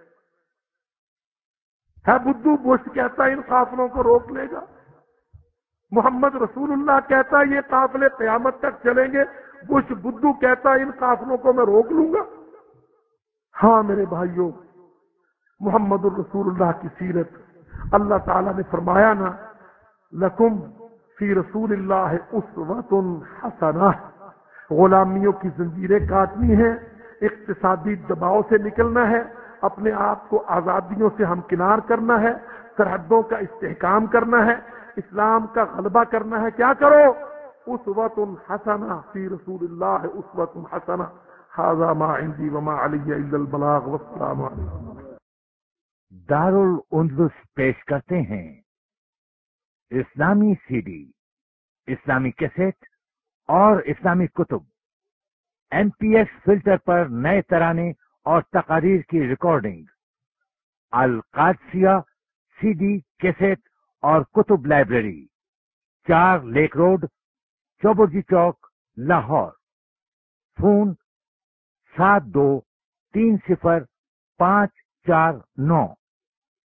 Speaker 1: ہے بدھو بش کہتا ہے ان قافلوں کو روک لے گا. محمد رسول اللہ کہتا ہے یہ قافلے قیامت تک چلیں گے. بش بدھو کہتا ہے ان قافلوں کو میں روک لوں گا. ہاں میرے بھائیوں، محمد الرسول اللہ کی سیرت، اللہ تعالیٰ نے فرمایا نا لکم فی رسول اللہ اسوۃ حسنہ. غلامیوں کی زنجیریں کاٹنی ہیں، اقتصادی دباؤ سے نکلنا ہے، اپنے آپ کو آزادیوں سے ہمکنار کرنا ہے، سرحدوں کا استحکام کرنا ہے، اسلام کا غلبہ کرنا ہے کیا کرو؟ اسوۃ حسنہ فی رسول اللہ، اسوۃ حسنہ، ھذا ما عندی وما علی الا البلاغ والسلام علیکم۔
Speaker 2: دارالاندلس پیش کرتے ہیں اسلامی سی ڈی، اسلامی کیسٹ اور اسلامی کتب، این پی ایس فلٹر پر نئے ترانے اور تقاریر کی ریکارڈنگ، القادسیہ سی ڈی، کیسٹ اور کتب لائبریری، چار لیک روڈ، چوبرجی چوک، لاہور۔ فون سات دو تین صفر پانچ چار نو۔